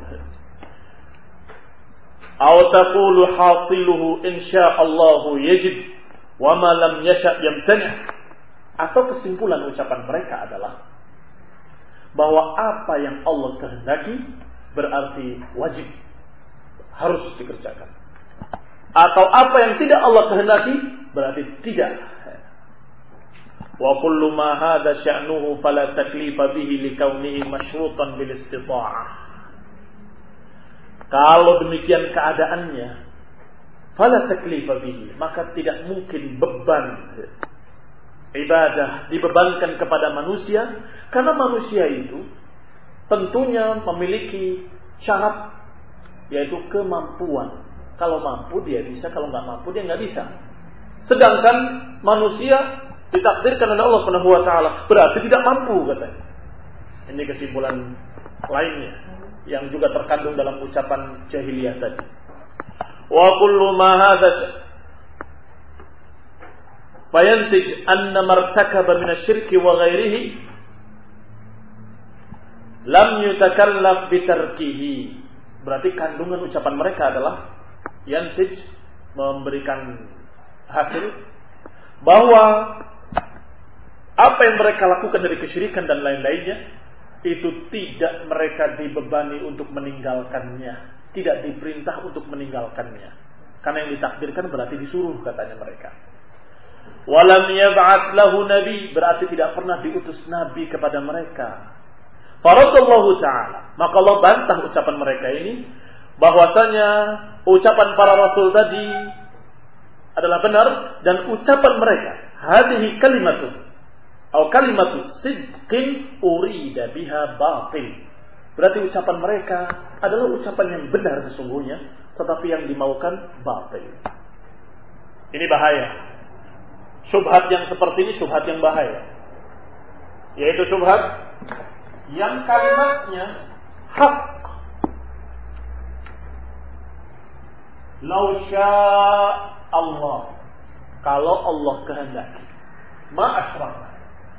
Aw taqulu hasiluhu insyaallahu yajib wa ma lam yasha' yamtani'. Atau kesimpulan ucapan mereka adalah bahwa apa yang Allah kehendaki berarti wajib, harus dikerjakan. Atau apa yang tidak Allah kehendaki berarti tidak. Wa kullu ma hadha sya'nuhu fala taklifa bihi likaunihi masyrutan bil istita'ah. Kalau demikian keadaannya, fala taklifa bihi, maka tidak mungkin beban ibadah dibebankan kepada manusia, karena manusia itu tentunya memiliki syarat, yaitu kemampuan. Kalau mampu dia bisa, kalau nggak mampu dia nggak bisa. Sedangkan manusia ditakdirkan oleh Allah Subhanahu wa taala berarti tidak mampu, katanya. Ini kesimpulan lainnya yang juga terkandung dalam ucapan jahiliyah tadi. Wa kullu ma hadha fayantij anna martakaba min asy-syirki wa ghairihi lam yutakallaf bitarkihi. Berarti kandungan ucapan mereka adalah yantij, memberikan hasil bahwa apa yang mereka lakukan dari kesyirikan dan lain-lainnya itu tidak mereka dibebani untuk meninggalkannya, tidak diperintah untuk meninggalkannya. Karena yang ditakdirkan berarti disuruh, katanya mereka. Walam yab'ats lahu nabi, berarti tidak pernah diutus nabi kepada mereka. Faradallahu ta'ala, maka Allah bantah ucapan mereka ini, bahwasanya ucapan para rasul tadi adalah benar, dan ucapan mereka hadhihi kalimatun atau kalimatu sidqin urida biha batil. Berarti ucapan mereka adalah ucapan yang benar sesungguhnya, tetapi yang dimaukan batil. Ini bahaya. Syubhat yang seperti ini syubhat yang bahaya, yaitu syubhat yang kalimatnya hak. Lau syaa Allah, kalau Allah kehendaki, ma asyrakna,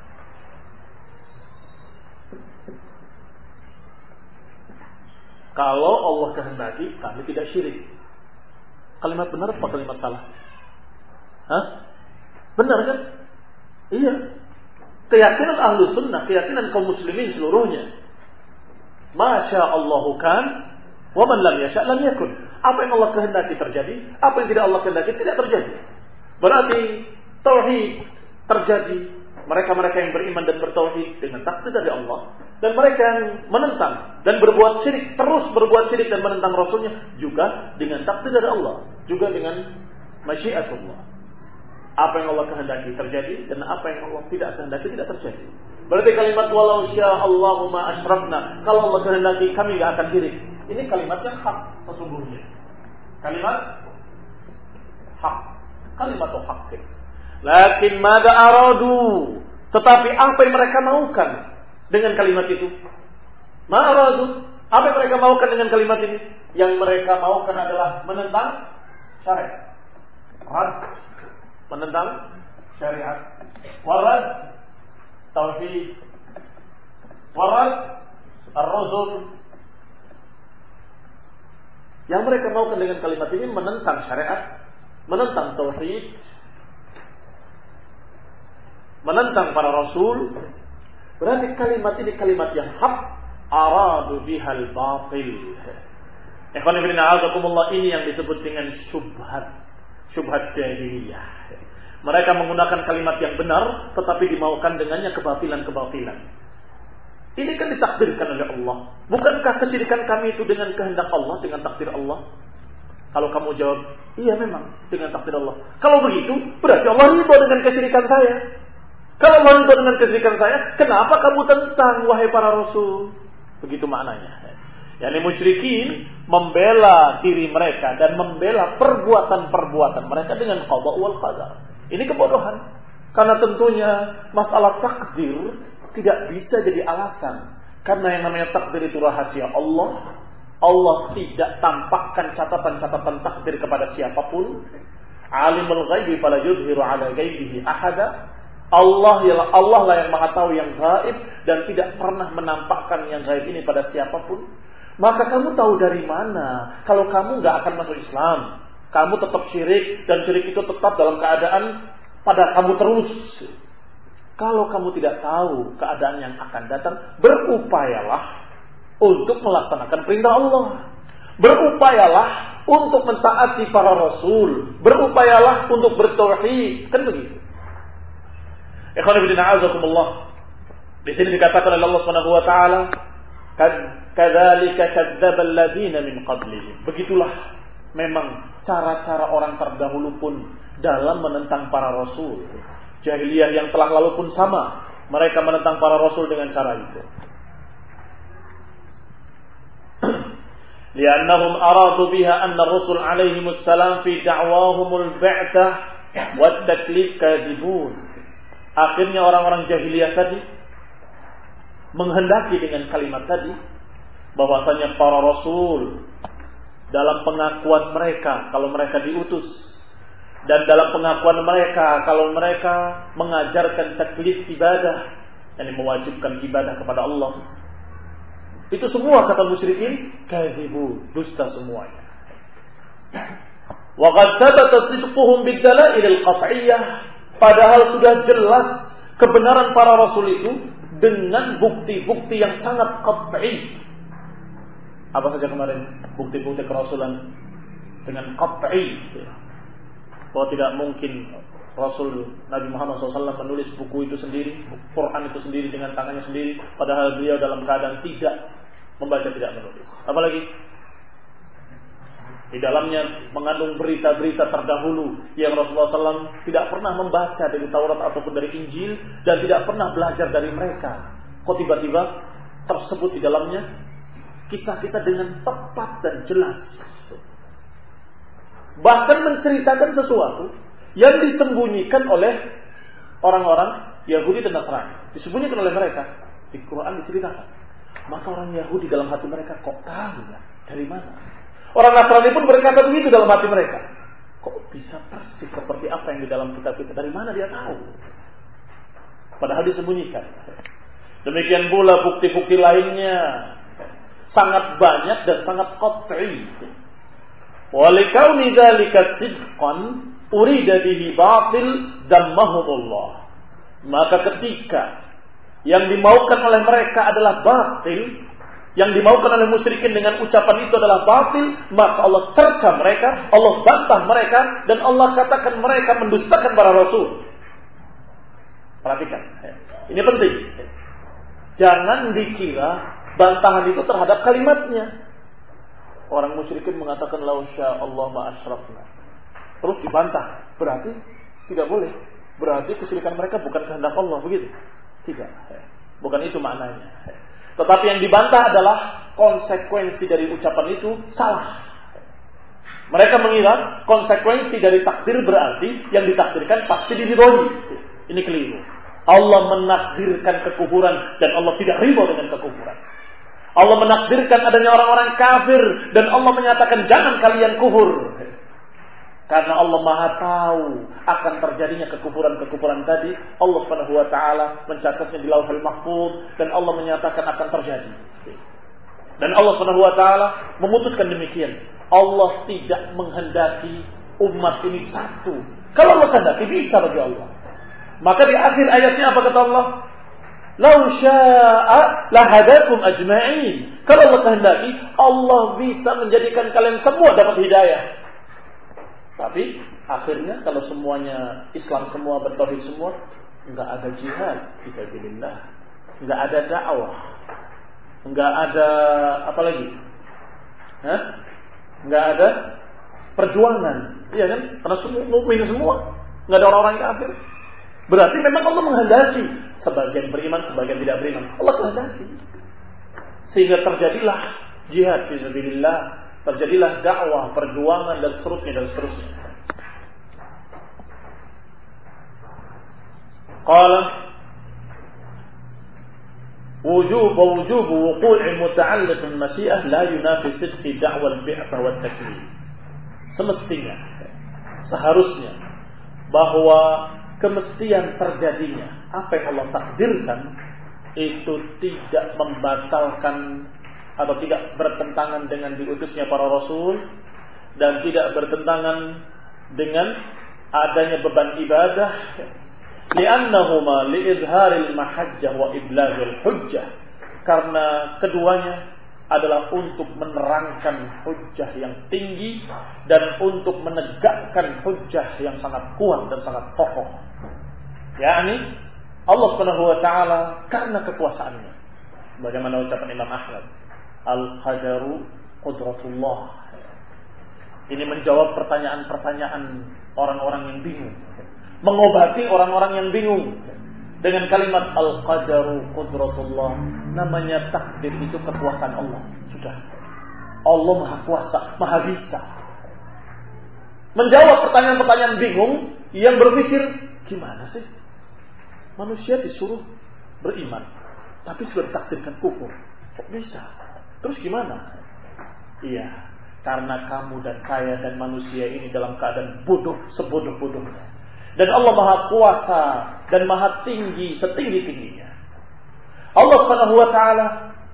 kalau Allah kehendaki kami tidak syirik. Kalimat benar apa kalimat salah? Hah? Benar kan? Iya. Keyakinan ahlu sunnah, keyakinan kaum muslimin seluruhnya. Masya Allahu kan, wa man lam yasha' lam yakun. Apa yang Allah kehendaki terjadi, apa yang tidak Allah kehendaki tidak terjadi. Berarti tauhid terjadi. Mereka-mereka yang beriman dan bertauhid dengan takdir dari Allah, dan mereka yang menentang dan berbuat syirik, terus berbuat syirik dan menentang Rasulnya, juga dengan takdir dari Allah, juga dengan masyiatullah. Apa yang Allah kehendaki terjadi, dan apa yang Allah tidak kehendaki tidak terjadi. Berarti kalimat walau sya'allahu ma asyrakna, kalau Allah kehendaki kami tidak akan syirik. Ini kalimat yang hak sesungguhnya. Kalimat hak, kalimat hak. Lakin mada aradu, tetapi apa yang mereka maukan dengan kalimat itu? Ma aradu, apa yang mereka maukan dengan kalimat ini? Yang mereka maukan adalah menentang syariat. Rad, menentang syariat. Warad, tauhid. Warad, ar-rusul. Yang mereka maukan dengan kalimat ini menentang syariat, menentang tauhid, menentang para rasul. Berarti kalimat ini kalimat yang hak, aradu bihal batil. Ikhwan fillah, a'azakumullah, ini yang disebut dengan syubhat, syubhat jahiliyah. Mereka menggunakan kalimat yang benar, tetapi dimaukan dengannya kebatilan-kebatilan. Ini kan ditakdirkan oleh Allah. Bukankah kesyirikan kami itu dengan kehendak Allah, dengan takdir Allah? Kalau kamu jawab, iya memang dengan takdir Allah. Kalau begitu, berarti Allah ridho dengan kesyirikan saya. Kalau Allah ridho dengan kesyirikan saya, kenapa kamu tentang wahai para rasul? Begitu maknanya. Yani musyrikin membela diri mereka dan membela perbuatan-perbuatan mereka dengan qada wal qadar. Ini kebodohan. Karena tentunya masalah takdir tidak bisa jadi alasan. Karena yang namanya takdir itu rahasia Allah. Allah tidak tampakkan catatan-catatan takdir kepada siapapun. Alimul ghaibi fala yuzhiru ala ghaibihi ahada. Allah ialah Allah lah yang maha tahu yang gaib dan tidak pernah menampakkan yang gaib ini pada siapapun. Maka kamu tahu dari mana kalau kamu nggak akan masuk Islam? Kamu tetap syirik dan syirik itu tetap dalam keadaan pada kamu terus. Kalau kamu tidak tahu keadaan yang akan datang, berupayalah untuk melaksanakan perintah Allah. Berupayalah untuk mentaati para rasul. Berupayalah untuk bertauhid. Kan begitu. Ikhwan fillah, a'azakumullah. Di sini dikatakan oleh Allah Subhanahu wa taala, kadzalika kadzdzaba alladziina min qablihim. Begitulah memang cara-cara orang terdahulu pun dalam menentang para rasul. Jahiliyah yang telah lalu pun sama, mereka menentang para rasul dengan cara itu. Li'annahum aradu biha anna ar-rusul alaihimus salam fi da'wahumul ba'tsah wat taklif kadhibun. Akhirnya orang-orang jahiliyah tadi menghendaki dengan kalimat tadi bahwasanya para rasul dalam pengakuan mereka kalau mereka diutus dan dalam pengakuan mereka kalau mereka mengajarkan taklif ibadah, yakni mewajibkan ibadah kepada Allah, itu semua kata musyrikin kadzibu, dusta semuanya. Wa qad thabata sidquhum bid-dalail al-qat'iyyah, padahal sudah jelas kebenaran para rasul itu dengan bukti-bukti yang sangat qat'i. Apa saja kemarin bukti-bukti kerasulan dengan qat'i, bahwa tidak mungkin Rasul Nabi Muhammad shallallahu alaihi wasallam menulis buku itu sendiri, Quran itu sendiri dengan tangannya sendiri, padahal beliau dalam keadaan tidak membaca, tidak menulis. Apalagi di dalamnya mengandung berita-berita terdahulu yang Rasulullah shallallahu alaihi wasallam tidak pernah membaca dari Taurat ataupun dari Injil dan tidak pernah belajar dari mereka. Kok tiba-tiba tersebut di dalamnya kisah-kisah dengan tepat dan jelas. Bahkan menceritakan sesuatu yang disembunyikan oleh orang-orang Yahudi dan Nasrani. Disembunyikan oleh mereka. Di Quran diceritakan. Maka orang Yahudi dalam hati mereka, kok tahu ya? Dari mana? Orang Nasrani pun berkata begitu dalam hati mereka. Kok bisa persis seperti apa yang di dalam kitab kita? Dari mana dia tahu? Padahal disembunyikan. Demikian pula bukti-bukti lainnya. Sangat banyak dan sangat qat'i. Walikauni dzalika sidqan urida bihi batil dammahumullah. Maka ketika yang dimaukan oleh mereka adalah batil, yang dimaukan oleh musyrikin dengan ucapan itu adalah batil, maka Allah cerca mereka, Allah bantah mereka, dan Allah katakan mereka mendustakan para rasul. Perhatikan, ini penting. Jangan dikira bantahan itu terhadap kalimatnya. Orang musyrikin mengatakan la sya Allah ma asyrafna. Terus dibantah, berarti tidak boleh. Berarti kesyirikan mereka bukan kehendak Allah, begitu? Tidak. Bukan itu maknanya. Tetapi yang dibantah adalah konsekuensi dari ucapan itu salah. Mereka mengira konsekuensi dari takdir berarti yang ditakdirkan pasti diridhoi. Ini keliru. Allah menakdirkan kekufuran dan Allah tidak ridho dengan kekufuran. Allah menakdirkan adanya orang-orang kafir dan Allah menyatakan jangan kalian kufur. Karena Allah Maha tahu akan terjadinya kekufuran-kekufuran tadi. Allah Subhanahu wa taala mencatatnya di Lauhul Mahfuz dan Allah menyatakan akan terjadi. Dan Allah Subhanahu wa taala memutuskan demikian. Allah tidak menghendaki umat ini satu. Kalau Allah kehendaki bisa bagi Allah. Maka di akhir ayatnya apa kata Allah? Lau sya'a lahadakum ajma'in. Kalau Allah kehendaki, Allah bisa menjadikan kalian semua dapat hidayah. Tapi akhirnya kalau semuanya Islam semua, bertauhid semua, enggak ada jihad fisabilillah, enggak ada dakwah, enggak ada apa lagi? Hah? Enggak ada perjuangan. Iya kan? Karena semua mukmin semua, enggak ada orang-orang kafir. Berarti memang Allah menghendaki sebagian beriman, sebagian tidak beriman. Allah kehendaki. Sehingga terjadilah jihad fisabilillah, terjadilah dakwah, perjuangan dan seterusnya dan seterusnya. Qala wujub wujub wuqu'i muta'alliq al-masyi'ah la yunafi sidqi da'wa al-bi'th wa at-taklif. Semestinya, seharusnya bahwa kemestian terjadinya apa yang Allah takdirkan itu tidak membatalkan atau tidak bertentangan dengan diutusnya para rasul dan tidak bertentangan dengan adanya beban ibadah, li'annahuma li'izharil mahajjah wa iblaghil hujjah, karena keduanya adalah untuk menerangkan hujjah yang tinggi dan untuk menegakkan hujjah yang sangat kuat dan sangat kokoh. yakni Allah Subhanahu wa taala karena kekuasaannya. Bagaimana ucapan Imam Ahmad, al-qadaru qudratullah. Ini menjawab pertanyaan-pertanyaan orang-orang yang bingung, mengobati orang-orang yang bingung dengan kalimat al-qadaru qudratullah. Namanya takdir itu kekuasaan Allah. Sudah. Allah Maha Kuasa, Maha Bisa. Menjawab pertanyaan-pertanyaan bingung yang berpikir, gimana sih? Manusia disuruh beriman, tapi sudah ditakdirkan kufur. Kok bisa? Terus gimana? Iya, karena kamu dan saya dan manusia ini dalam keadaan bodoh, sebodoh-bodohnya. Dan Allah Maha Kuasa dan Maha Tinggi, setinggi-tingginya. Allah Subhanahu wa taala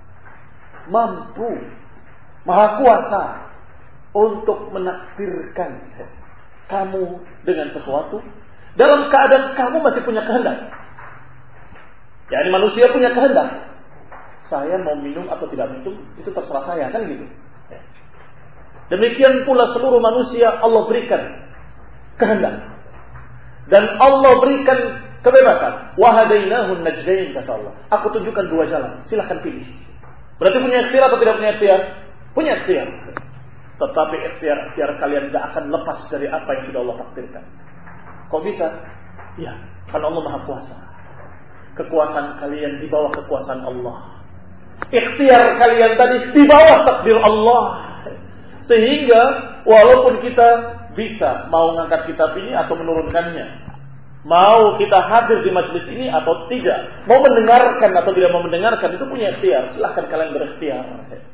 mampu, Maha Kuasa untuk menakdirkan kamu dengan sesuatu dalam keadaan kamu masih punya kehendak. Jadi manusia punya kehendak. Saya mau minum atau tidak minum itu terserah saya, kan gitu. Demikian pula seluruh manusia Allah berikan kehendak. Dan Allah berikan kebebasan. Wa hadainahu najdain, kata Allah. Aku tunjukkan dua jalan, silahkan pilih. Berarti punya ikhtiar atau tidak punya ikhtiar? Punya ikhtiar. Tetapi ikhtiar-ikhtiar kalian tidak akan lepas dari apa yang sudah Allah takdirkan. Kok bisa? Ya, karena Allah Maha Kuasa. Kekuasaan kalian di bawah kekuasaan Allah. Ikhtiar kalian tadi di bawah takdir Allah. Sehingga walaupun kita bisa mau ngangkat kitab ini atau menurunkannya, mau kita hadir di majelis ini atau tidak, mau mendengarkan atau tidak mau mendengarkan, itu punya ikhtiar. Silahkan kalian berikhtiar.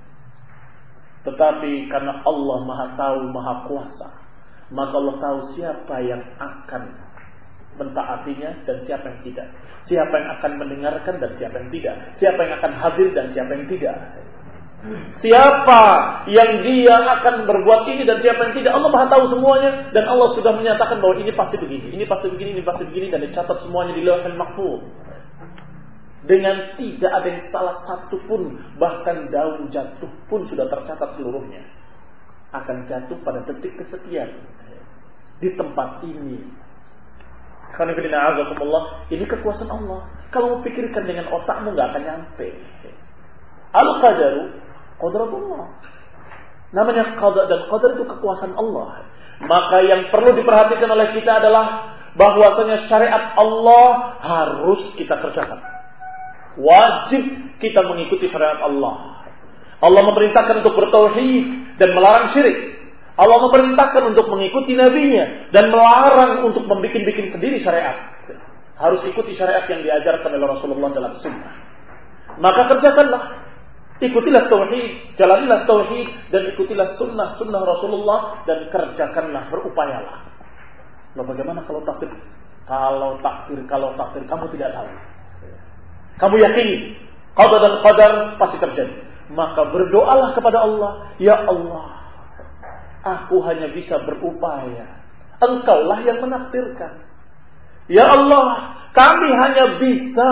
Tetapi karena Allah Maha Tahu, Maha Kuasa, maka Allah tahu siapa yang akan mentaatinya dan siapa yang tidak, siapa yang akan mendengarkan dan siapa yang tidak, siapa yang akan hadir dan siapa yang tidak, siapa yang dia akan berbuat ini dan siapa yang tidak. Allah Maha tahu semuanya dan Allah sudah menyatakan bahwa ini pasti begini, ini pasti begini, ini pasti begini, dan dicatat semuanya di Lauhul Mahfuz dengan tidak ada yang salah satu pun, bahkan daun jatuh pun sudah tercatat seluruhnya akan jatuh pada detik kesekian di tempat ini. Ini kekuasaan Allah. Kalau mau pikirkan dengan otakmu nggak akan nyampe. Al-qadaru qadratullah. Namanya qada dan qadar itu kekuasaan Allah. Maka yang perlu diperhatikan oleh kita adalah bahwasanya syariat Allah harus kita kerjakan. Wajib kita mengikuti syariat Allah. Allah memerintahkan untuk bertauhid dan melarang syirik. Allah memerintahkan untuk mengikuti nabinya dan melarang untuk membikin-bikin sendiri syariat. Harus ikuti syariat yang diajarkan oleh Rasulullah dalam sunnah. Maka kerjakanlah. Ikutilah tauhid, jalanilah tauhid dan ikutilah sunnah-sunnah Rasulullah dan kerjakanlah, berupayalah. Loh, bagaimana kalau takdir? Kalau takdir, kalau takdir kamu tidak tahu. Kamu yakini qada dan qadar pasti terjadi. Maka berdoalah kepada Allah, ya Allah, aku hanya bisa berupaya. Engkaulah yang menakdirkan. Ya Allah, kami hanya bisa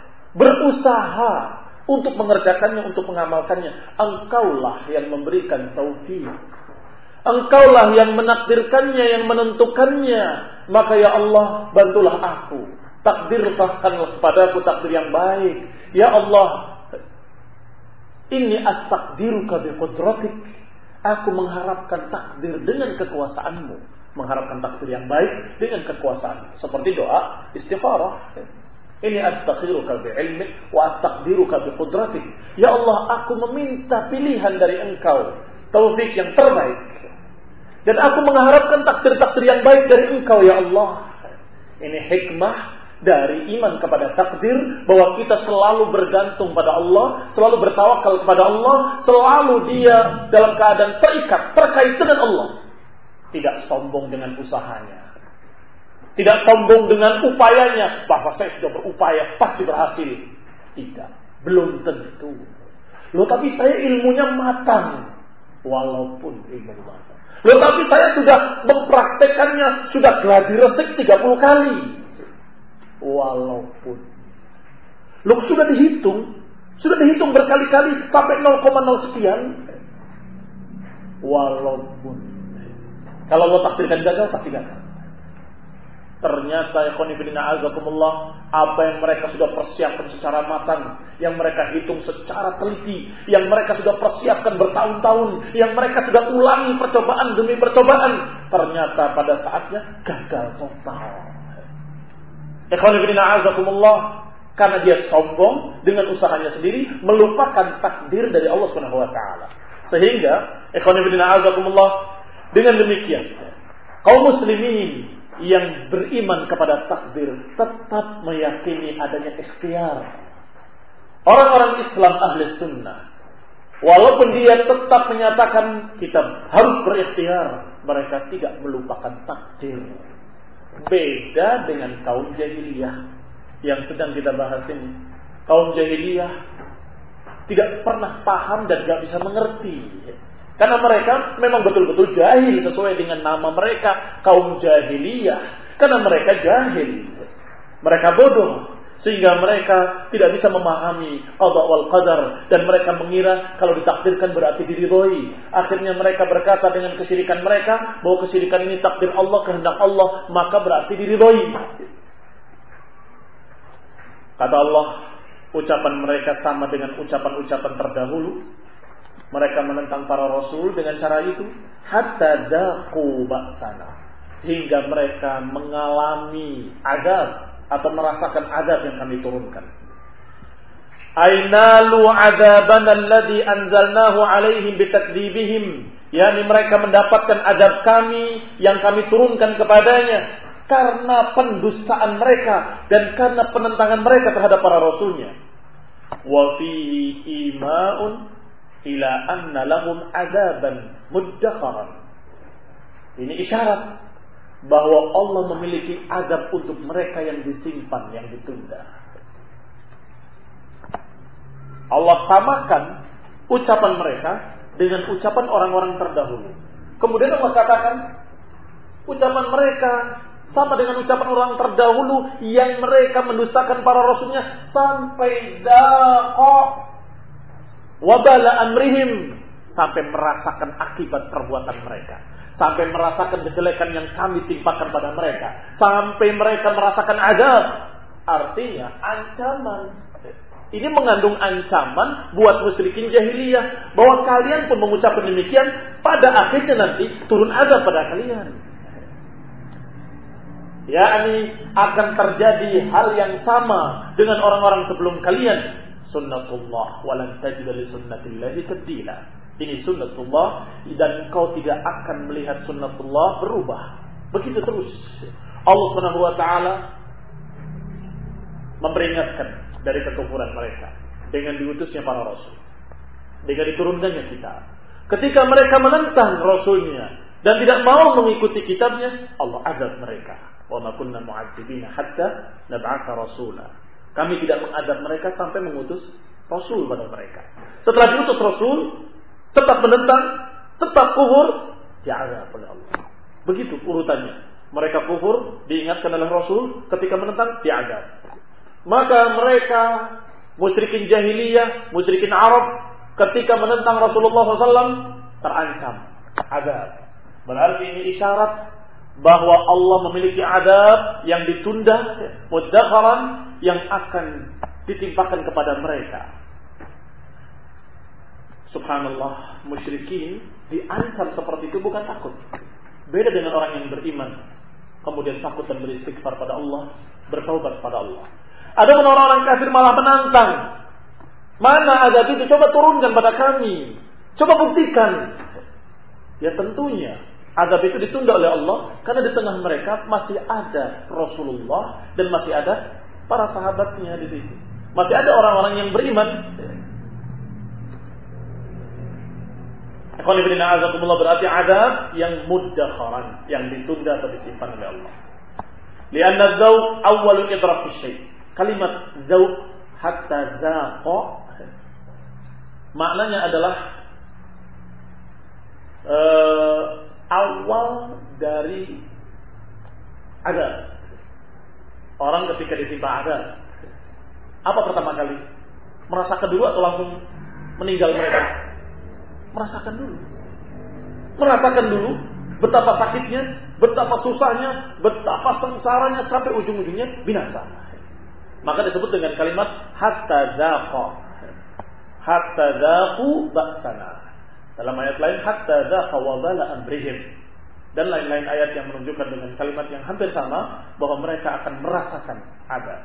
berusaha untuk mengerjakannya, untuk mengamalkannya. Engkaulah yang memberikan taufik. Engkaulah yang menakdirkannya, yang menentukannya. Maka ya Allah, bantulah aku. Takdirkanlah kepadaku takdir yang baik. Ya Allah, inni astaqdiruka biqudratik. Aku mengharapkan takdir dengan kekuasaanmu. Mengharapkan takdir yang baik dengan kekuasaan. Seperti doa istikharah. Ini astakhiruka bi'ilmik wa astaqdiruka biqudratik. Ya Allah, aku meminta pilihan dari Engkau, taufik yang terbaik. Dan aku mengharapkan takdir-takdir yang baik dari Engkau, ya Allah. Ini hikmah dari iman kepada takdir, bahwa kita selalu bergantung pada Allah, selalu bertawakal kepada Allah, selalu dia dalam keadaan terikat, terkait dengan Allah. Tidak sombong dengan usahanya. Tidak sombong dengan upayanya, bahwa saya sudah berupaya pasti berhasil. Tidak, belum tentu. Loh, tapi saya ilmunya matang. Walaupun ilmu matang. Loh, tapi saya sudah mempraktekannya, sudah gladi resik tiga puluh kali. Walaupun. Loh, sudah dihitung. Sudah dihitung berkali-kali sampai nol koma nol sekian. Walaupun. Kalau Allah takdirkan gagal, pasti gagal. Ternyata ikhwan fillah azakumullah, apa yang mereka sudah persiapkan secara matang, yang mereka hitung secara teliti, yang mereka sudah persiapkan bertahun-tahun, yang mereka sudah ulangi percobaan demi percobaan, ternyata pada saatnya gagal total. Ikhwan fillah azakumullah, karena dia sombong dengan usahanya sendiri, melupakan takdir dari Allah Subhanahu wa taala. Sehingga ikhwan fillah azakumullah, dengan demikian kaum muslimin yang beriman kepada takdir tetap meyakini adanya ikhtiar. Orang-orang Islam ahli sunnah, walaupun dia tetap menyatakan kita harus berikhtiar, mereka tidak melupakan takdir. Beda dengan kaum jahiliyah yang sedang kita bahas ini. Kaum jahiliyah tidak pernah paham dan gak bisa mengerti. Karena mereka memang betul-betul jahil sesuai dengan nama mereka, kaum jahiliyah. Karena mereka jahil, mereka bodoh, sehingga mereka tidak bisa memahami qada wal qadar, dan mereka mengira kalau ditakdirkan berarti diridhoi. Akhirnya mereka berkata dengan kesyirikan mereka bahwa kesyirikan ini takdir Allah, kehendak Allah, maka berarti diridhoi. Kata Allah, ucapan mereka sama dengan ucapan-ucapan terdahulu. Mereka menentang para rasul dengan cara itu, hatta daqu ba'sana, hingga mereka mengalami azab atau merasakan azab yang kami turunkan. Ainalu azabana alladhi anzalnahu alaihim bitakdzibihim, yakni mereka mendapatkan azab kami yang kami turunkan kepadanya karena pendustaan mereka dan karena penentangan mereka terhadap para rasulnya. Wa fihi ima'un ila anna lahum adaban muddakharan. Ini isyarat bahwa Allah memiliki azab untuk mereka yang disimpan, yang ditunda. Allah samakan ucapan mereka dengan ucapan orang-orang terdahulu. Kemudian Allah katakan ucapan mereka sama dengan ucapan orang terdahulu yang mereka mendustakan para rasulnya sampai daqa wabala amrihim, sampai merasakan akibat perbuatan mereka, sampai merasakan kejelekan yang kami timpakan pada mereka, sampai mereka merasakan azab. Artinya ancaman. Ini mengandung ancaman buat musyrikin jahiliyah bahwa kalian pun mengucapkan demikian, pada akhirnya nanti turun azab pada kalian. Ya, ini akan terjadi hal yang sama dengan orang-orang sebelum kalian. Sunnatullah walan tajida li sunnatillahi tabdila. Ini sunnatullah dan kau tidak akan melihat sunnatullah berubah. Begitu terus. Allah Subhanahu wa taala memperingatkan dari kekufuran mereka dengan diutusnya para rasul, dengan diturunkannya kitab. Ketika mereka menentang rasulnya dan tidak mau mengikuti kitabnya, Allah azab mereka. Wa ma kunna mu'adzibina hatta nab'atha rasula. Kami tidak mengadab mereka sampai mengutus rasul pada mereka. Setelah diutus rasul, tetap menentang, tetap kufur, diazab oleh Allah. Begitu urutannya. Mereka kufur, diingatkan oleh rasul, ketika menentang, diazab. Maka mereka musyrikin jahiliyah, musyrikin Arab, ketika menentang Rasulullah shallallahu alaihi wasallam terancam azab. Berarti ini isyarat bahwa Allah memiliki azab yang ditunda, muddakharan, yang akan ditimpakan kepada mereka. Subhanallah, musyrikin diancam seperti itu bukan takut. Beda dengan orang yang beriman, kemudian takut dan beristighfar pada Allah, bertaubat pada Allah. Ada orang-orang kafir malah menantang. Mana azab itu? Coba turunkan pada kami. Coba buktikan. Ya tentunya azab itu ditunda oleh Allah karena di tengah mereka masih ada Rasulullah dan masih ada para sahabatnya di situ. Masih ada orang-orang yang beriman. Ikhwan fillah azakumullah, berarti azab yang muddakharan, yang ditunda atau disimpan oleh Allah. Lianna dzauq awwalun idrak syai'. Kalimat zauq hatta zaqa maknanya adalah uh, awal dari azab. Orang ketika ditimpa azab, apa pertama kali? Merasakan dulu atau langsung meninggal mereka? Merasakan dulu. Merasakan dulu betapa sakitnya, betapa susahnya, betapa sengsaranya sampai ujung-ujungnya binasa. Maka disebut dengan kalimat hatta zaqa. Hatta zaqu ba'sana. Dalam ayat lain hatta zaqa wabala amrihim. Dan lain-lain ayat yang menunjukkan dengan kalimat yang hampir sama bahwa mereka akan merasakan azab.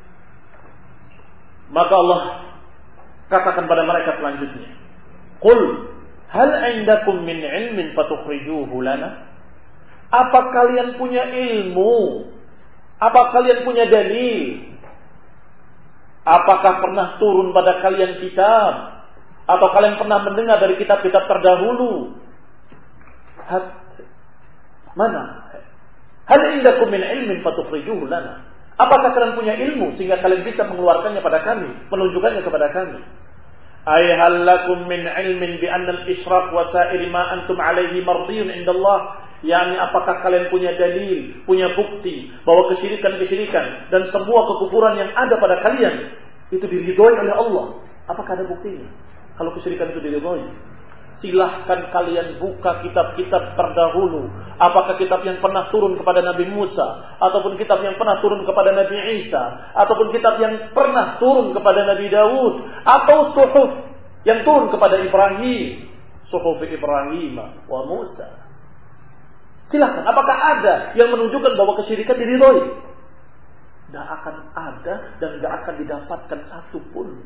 Maka Allah katakan pada mereka selanjutnya, qul hal 'indakum min 'ilmin fatukhrijuhu lana? Apa kalian punya ilmu? Apa kalian punya dalil? Apakah pernah turun pada kalian kitab? Atau kalian pernah mendengar dari kitab-kitab terdahulu? Hat, mana? Hal indakum min ilmin fatukhrijuhu lana? Apakah kalian punya ilmu sehingga kalian bisa mengeluarkannya pada kami, menunjukkannya kepada kami? Ay hal lakum min ilmin bi anna al-isyraq wa sa'ir ma antum alaihi mardiyun indallah? Yani apakah kalian punya dalil, punya bukti bahwa kesyirikan-kesyirikan dan semua kekufuran yang ada pada kalian itu diridhoi oleh Allah? Apakah ada buktinya? Kalau kesyirikan itu diridhoi, silahkan kalian buka kitab-kitab terdahulu. Apakah kitab yang pernah turun kepada Nabi Musa, ataupun kitab yang pernah turun kepada Nabi Isa, ataupun kitab yang pernah turun kepada Nabi Daud, atau suhuf yang turun kepada Ibrahim, suhuf Ibrahim wa Musa. Silahkan, apakah ada yang menunjukkan bahwa kesyirikan diridhoi? Tidak akan ada dan tidak akan didapatkan satu pun.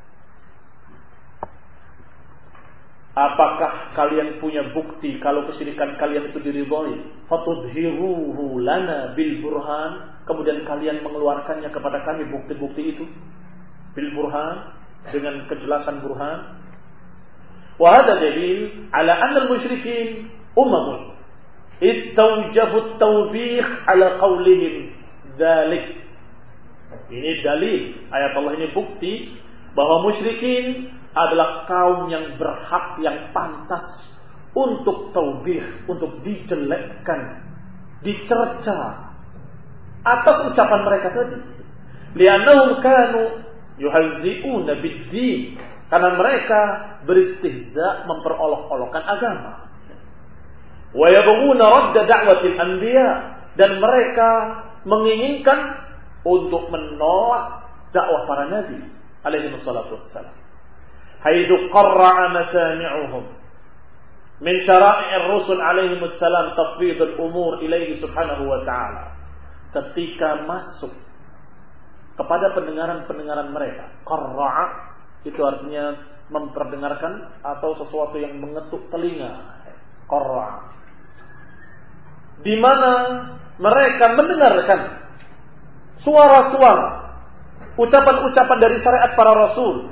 Apakah kalian punya bukti kalau kesyirikan kalian itu diridhoi? Fatudhiruhu lana bil burhan. Kemudian kalian mengeluarkannya kepada kami bukti-bukti itu bil burhan, dengan kejelasan burhan. Wa hadha dalil ala anna al-musyrikin ummamun istawjabu at-tawbih ala qawlihim dzalik. Ini dalil, ayat Allah ini bukti bahwa musyrikin adalah kaum yang berhak, yang pantas untuk taubih, untuk dijelekkan, dicerca atas ucapan mereka tadi. Li'annahum kanu yuhazzi'una bid-din, karena mereka beristihza, memperolok-olokkan agama. Wa yabghuna radda da'watil anbiya, dan mereka menginginkan untuk menolak dakwah para nabi alaihi wassalatu wassalam. Haitsu qarra'a masami'uhum min syara'i'ir rusul alaihi wassalam tafwidul umur ilaihi subhanahu wa ta'ala. Ketika masuk kepada pendengaran-pendengaran mereka, qarra'a itu artinya memperdengarkan atau sesuatu yang mengetuk telinga. Qarra'a, di mana mereka mendengarkan suara-suara, ucapan-ucapan dari syariat para rasul,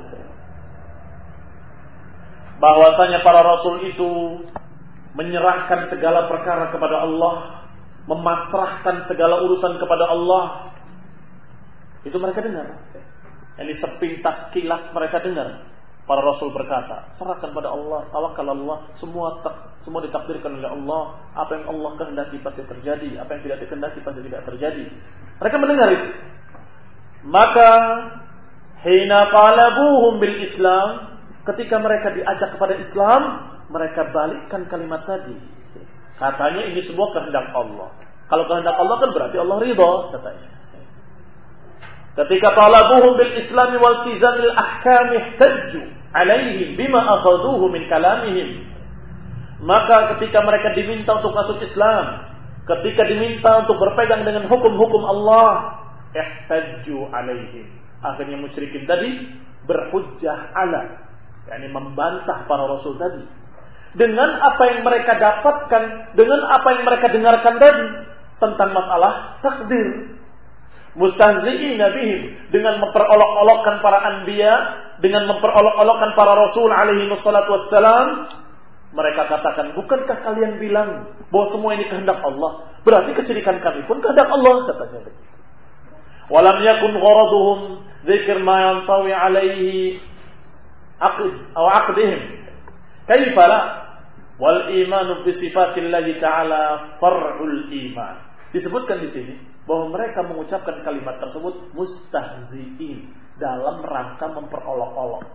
bahwasanya para rasul itu menyerahkan segala perkara kepada Allah, memasrahkan segala urusan kepada Allah. Itu mereka dengar. Ini sepintas kilas mereka dengar. Para rasul berkata, serahkan pada Allah, tawakal Allah, semua tak, semua ditakdirkan oleh Allah. Apa yang Allah kehendaki pasti terjadi, apa yang tidak dikehendaki pasti tidak terjadi. Mereka mendengar itu. Maka hina qalabuhum bil Islam, ketika mereka diajak kepada Islam, mereka balikkan kalimat tadi. Katanya ini sebuah kehendak Allah. Kalau kehendak Allah kan berarti Allah ridha, katanya. Ketika talabuhum bil Islam wal tizamil ahkam ihtajju alaihim bima akhadhuhu min kalamihim, maka ketika mereka diminta untuk masuk Islam, ketika diminta untuk berpegang dengan hukum-hukum Allah, ihtajju alaihim, akhirnya musyrikin tadi berhujjah ala, yakni membantah para rasul tadi dengan apa yang mereka dapatkan, dengan apa yang mereka dengarkan tadi tentang masalah takdir. Mustahzi'ina bihim, dengan memperolok-olokkan para anbiya, dengan memperolok-olokkan para rasul alaihi wassalatu wassalam. Mereka katakan, bukankah kalian bilang bahwa semua ini kehendak Allah? Berarti kesyirikan kami pun kehendak Allah, katanya begitu. Walam yakun gharaduhum dzikr ma yantawi alaihi aqd atau aqdihim. Kaifa la wal iman bi sifatillahi ta'ala far'ul iman. Disebutkan di sini bahwa mereka mengucapkan kalimat tersebut mustahzi'in, dalam rangka memperolok-olok.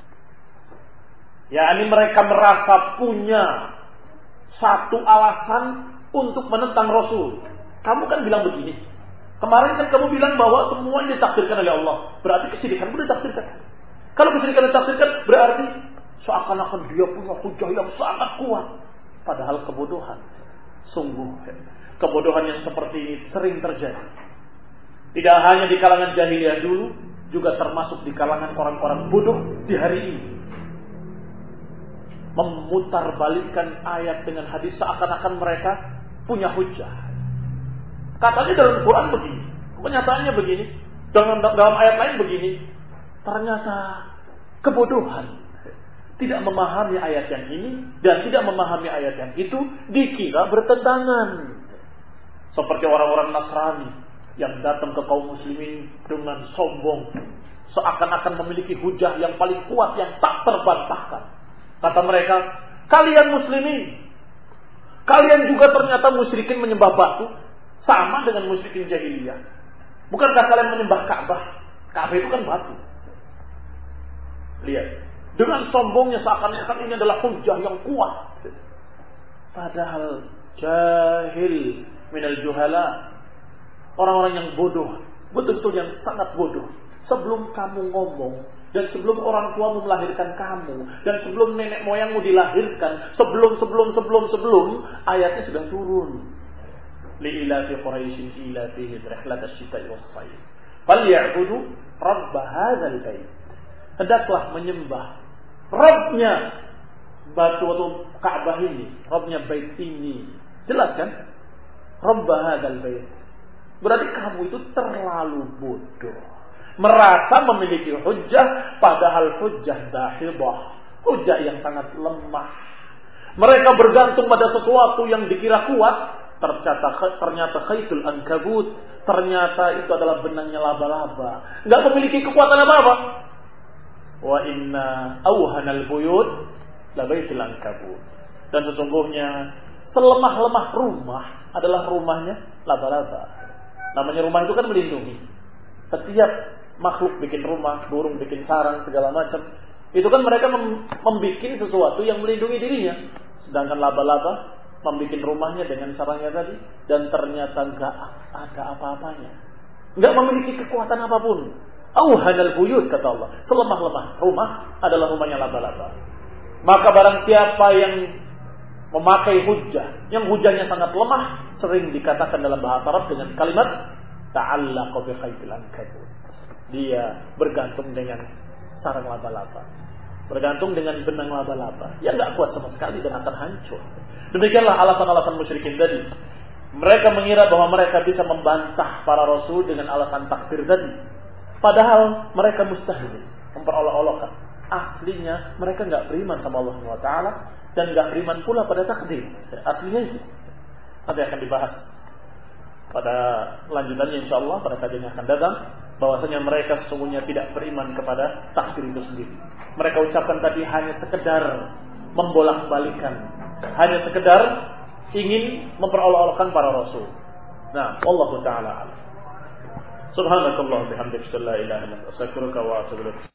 Ya, ini mereka merasa punya satu alasan untuk menentang Rasul. Kamu kan bilang begini. Kemarin kan kamu bilang bahwa semua ini ditakdirkan oleh Allah. Berarti kesyirikan pun ditakdirkan. Kalau kesyirikan ditakdirkan, berarti seakan-akan dia punya hujah yang sangat kuat. Padahal kebodohan. Sungguh kebodohan yang seperti ini sering terjadi. Tidak hanya di kalangan jahiliyah dulu, juga termasuk di kalangan orang-orang bodoh di hari ini. Memutarbalikkan ayat dengan hadis seakan-akan mereka punya hujah. Katanya dalam Quran begini, kenyataannya begini, dalam, dalam ayat lain begini. Ternyata kebodohan. Tidak memahami ayat yang ini dan tidak memahami ayat yang itu, dikira bertentangan. Seperti orang-orang Nasrani yang datang ke kaum muslimin dengan sombong, seakan-akan memiliki hujah yang paling kuat yang tak terbantahkan. Kata mereka, kalian muslimin, kalian juga ternyata musyrikin menyembah batu, sama dengan musyrikin jahiliyah. Bukankah kalian menyembah Ka'bah? Ka'bah itu kan batu. Lihat, dengan sombongnya seakan-akan ini adalah hujah yang kuat. Padahal jahil minal juhala, orang-orang yang bodoh, betul-betul yang sangat bodoh. Sebelum kamu ngomong, dan sebelum orang tuamu melahirkan kamu, dan sebelum nenek moyangmu dilahirkan, sebelum sebelum sebelum sebelum ayatnya sudah turun. Li'ilafi Quraisyin ilafihim rihlatash shita'i was-shayf falya'budu rabb hadzal bait. Hendaklah menyembah Rabbnya batu atau Ka'bah ini, Rabbnya bait ini. Jelas kan? Rabb hadzal bait. Berarti kamu itu terlalu bodoh, merasa memiliki hujjah, padahal hujjah dahidah, hujjah yang sangat lemah. Mereka bergantung pada sesuatu yang dikira kuat, ternyata ternyata khaitul ankabut, ternyata itu adalah benangnya laba-laba, enggak memiliki kekuatan apa-apa. Wa inna awhanal buyut la baitul ankabut. Dan sesungguhnya selemah-lemah rumah adalah rumahnya laba-laba. Namanya rumah itu kan melindungi. Setiap makhluk bikin rumah, burung bikin sarang, segala macam. Itu kan mereka mem- membuat sesuatu yang melindungi dirinya. Sedangkan laba-laba membuat rumahnya dengan sarangnya tadi, dan ternyata nggak ada apa-apanya, nggak memiliki kekuatan apapun. Auhanal buyut, kata Allah, selemah-lemah rumah adalah rumahnya laba-laba. Maka barang siapa yang memakai hujjah, yang hujjahnya sangat lemah, sering dikatakan dalam bahasa Arab dengan kalimat ta'allaqa bi khaytil ankabut. Dia bergantung dengan sarang laba-laba, bergantung dengan benang laba-laba, ya nggak kuat sama sekali dan akan hancur. Demikianlah alasan-alasan musyrikin tadi. Mereka mengira bahwa mereka bisa membantah para rasul dengan alasan takdir tadi, padahal mereka mustahil, memperolok-olokkan. Aslinya mereka nggak beriman sama Allah Subhanahu wa taala dan nggak beriman pula pada takdir. Aslinya itu nanti akan dibahas pada lanjutannya insyaallah pada kajian yang akan datang, bahwasanya mereka sesungguhnya tidak beriman kepada takdir itu sendiri. Mereka ucapkan tadi hanya sekedar membolak-balikan, hanya sekedar ingin memperolok-olokkan para rasul. Nah, Allah taala. Subhanakallah bihamdika la ilaha illa anta astaghfiruka wa atubu ilaik.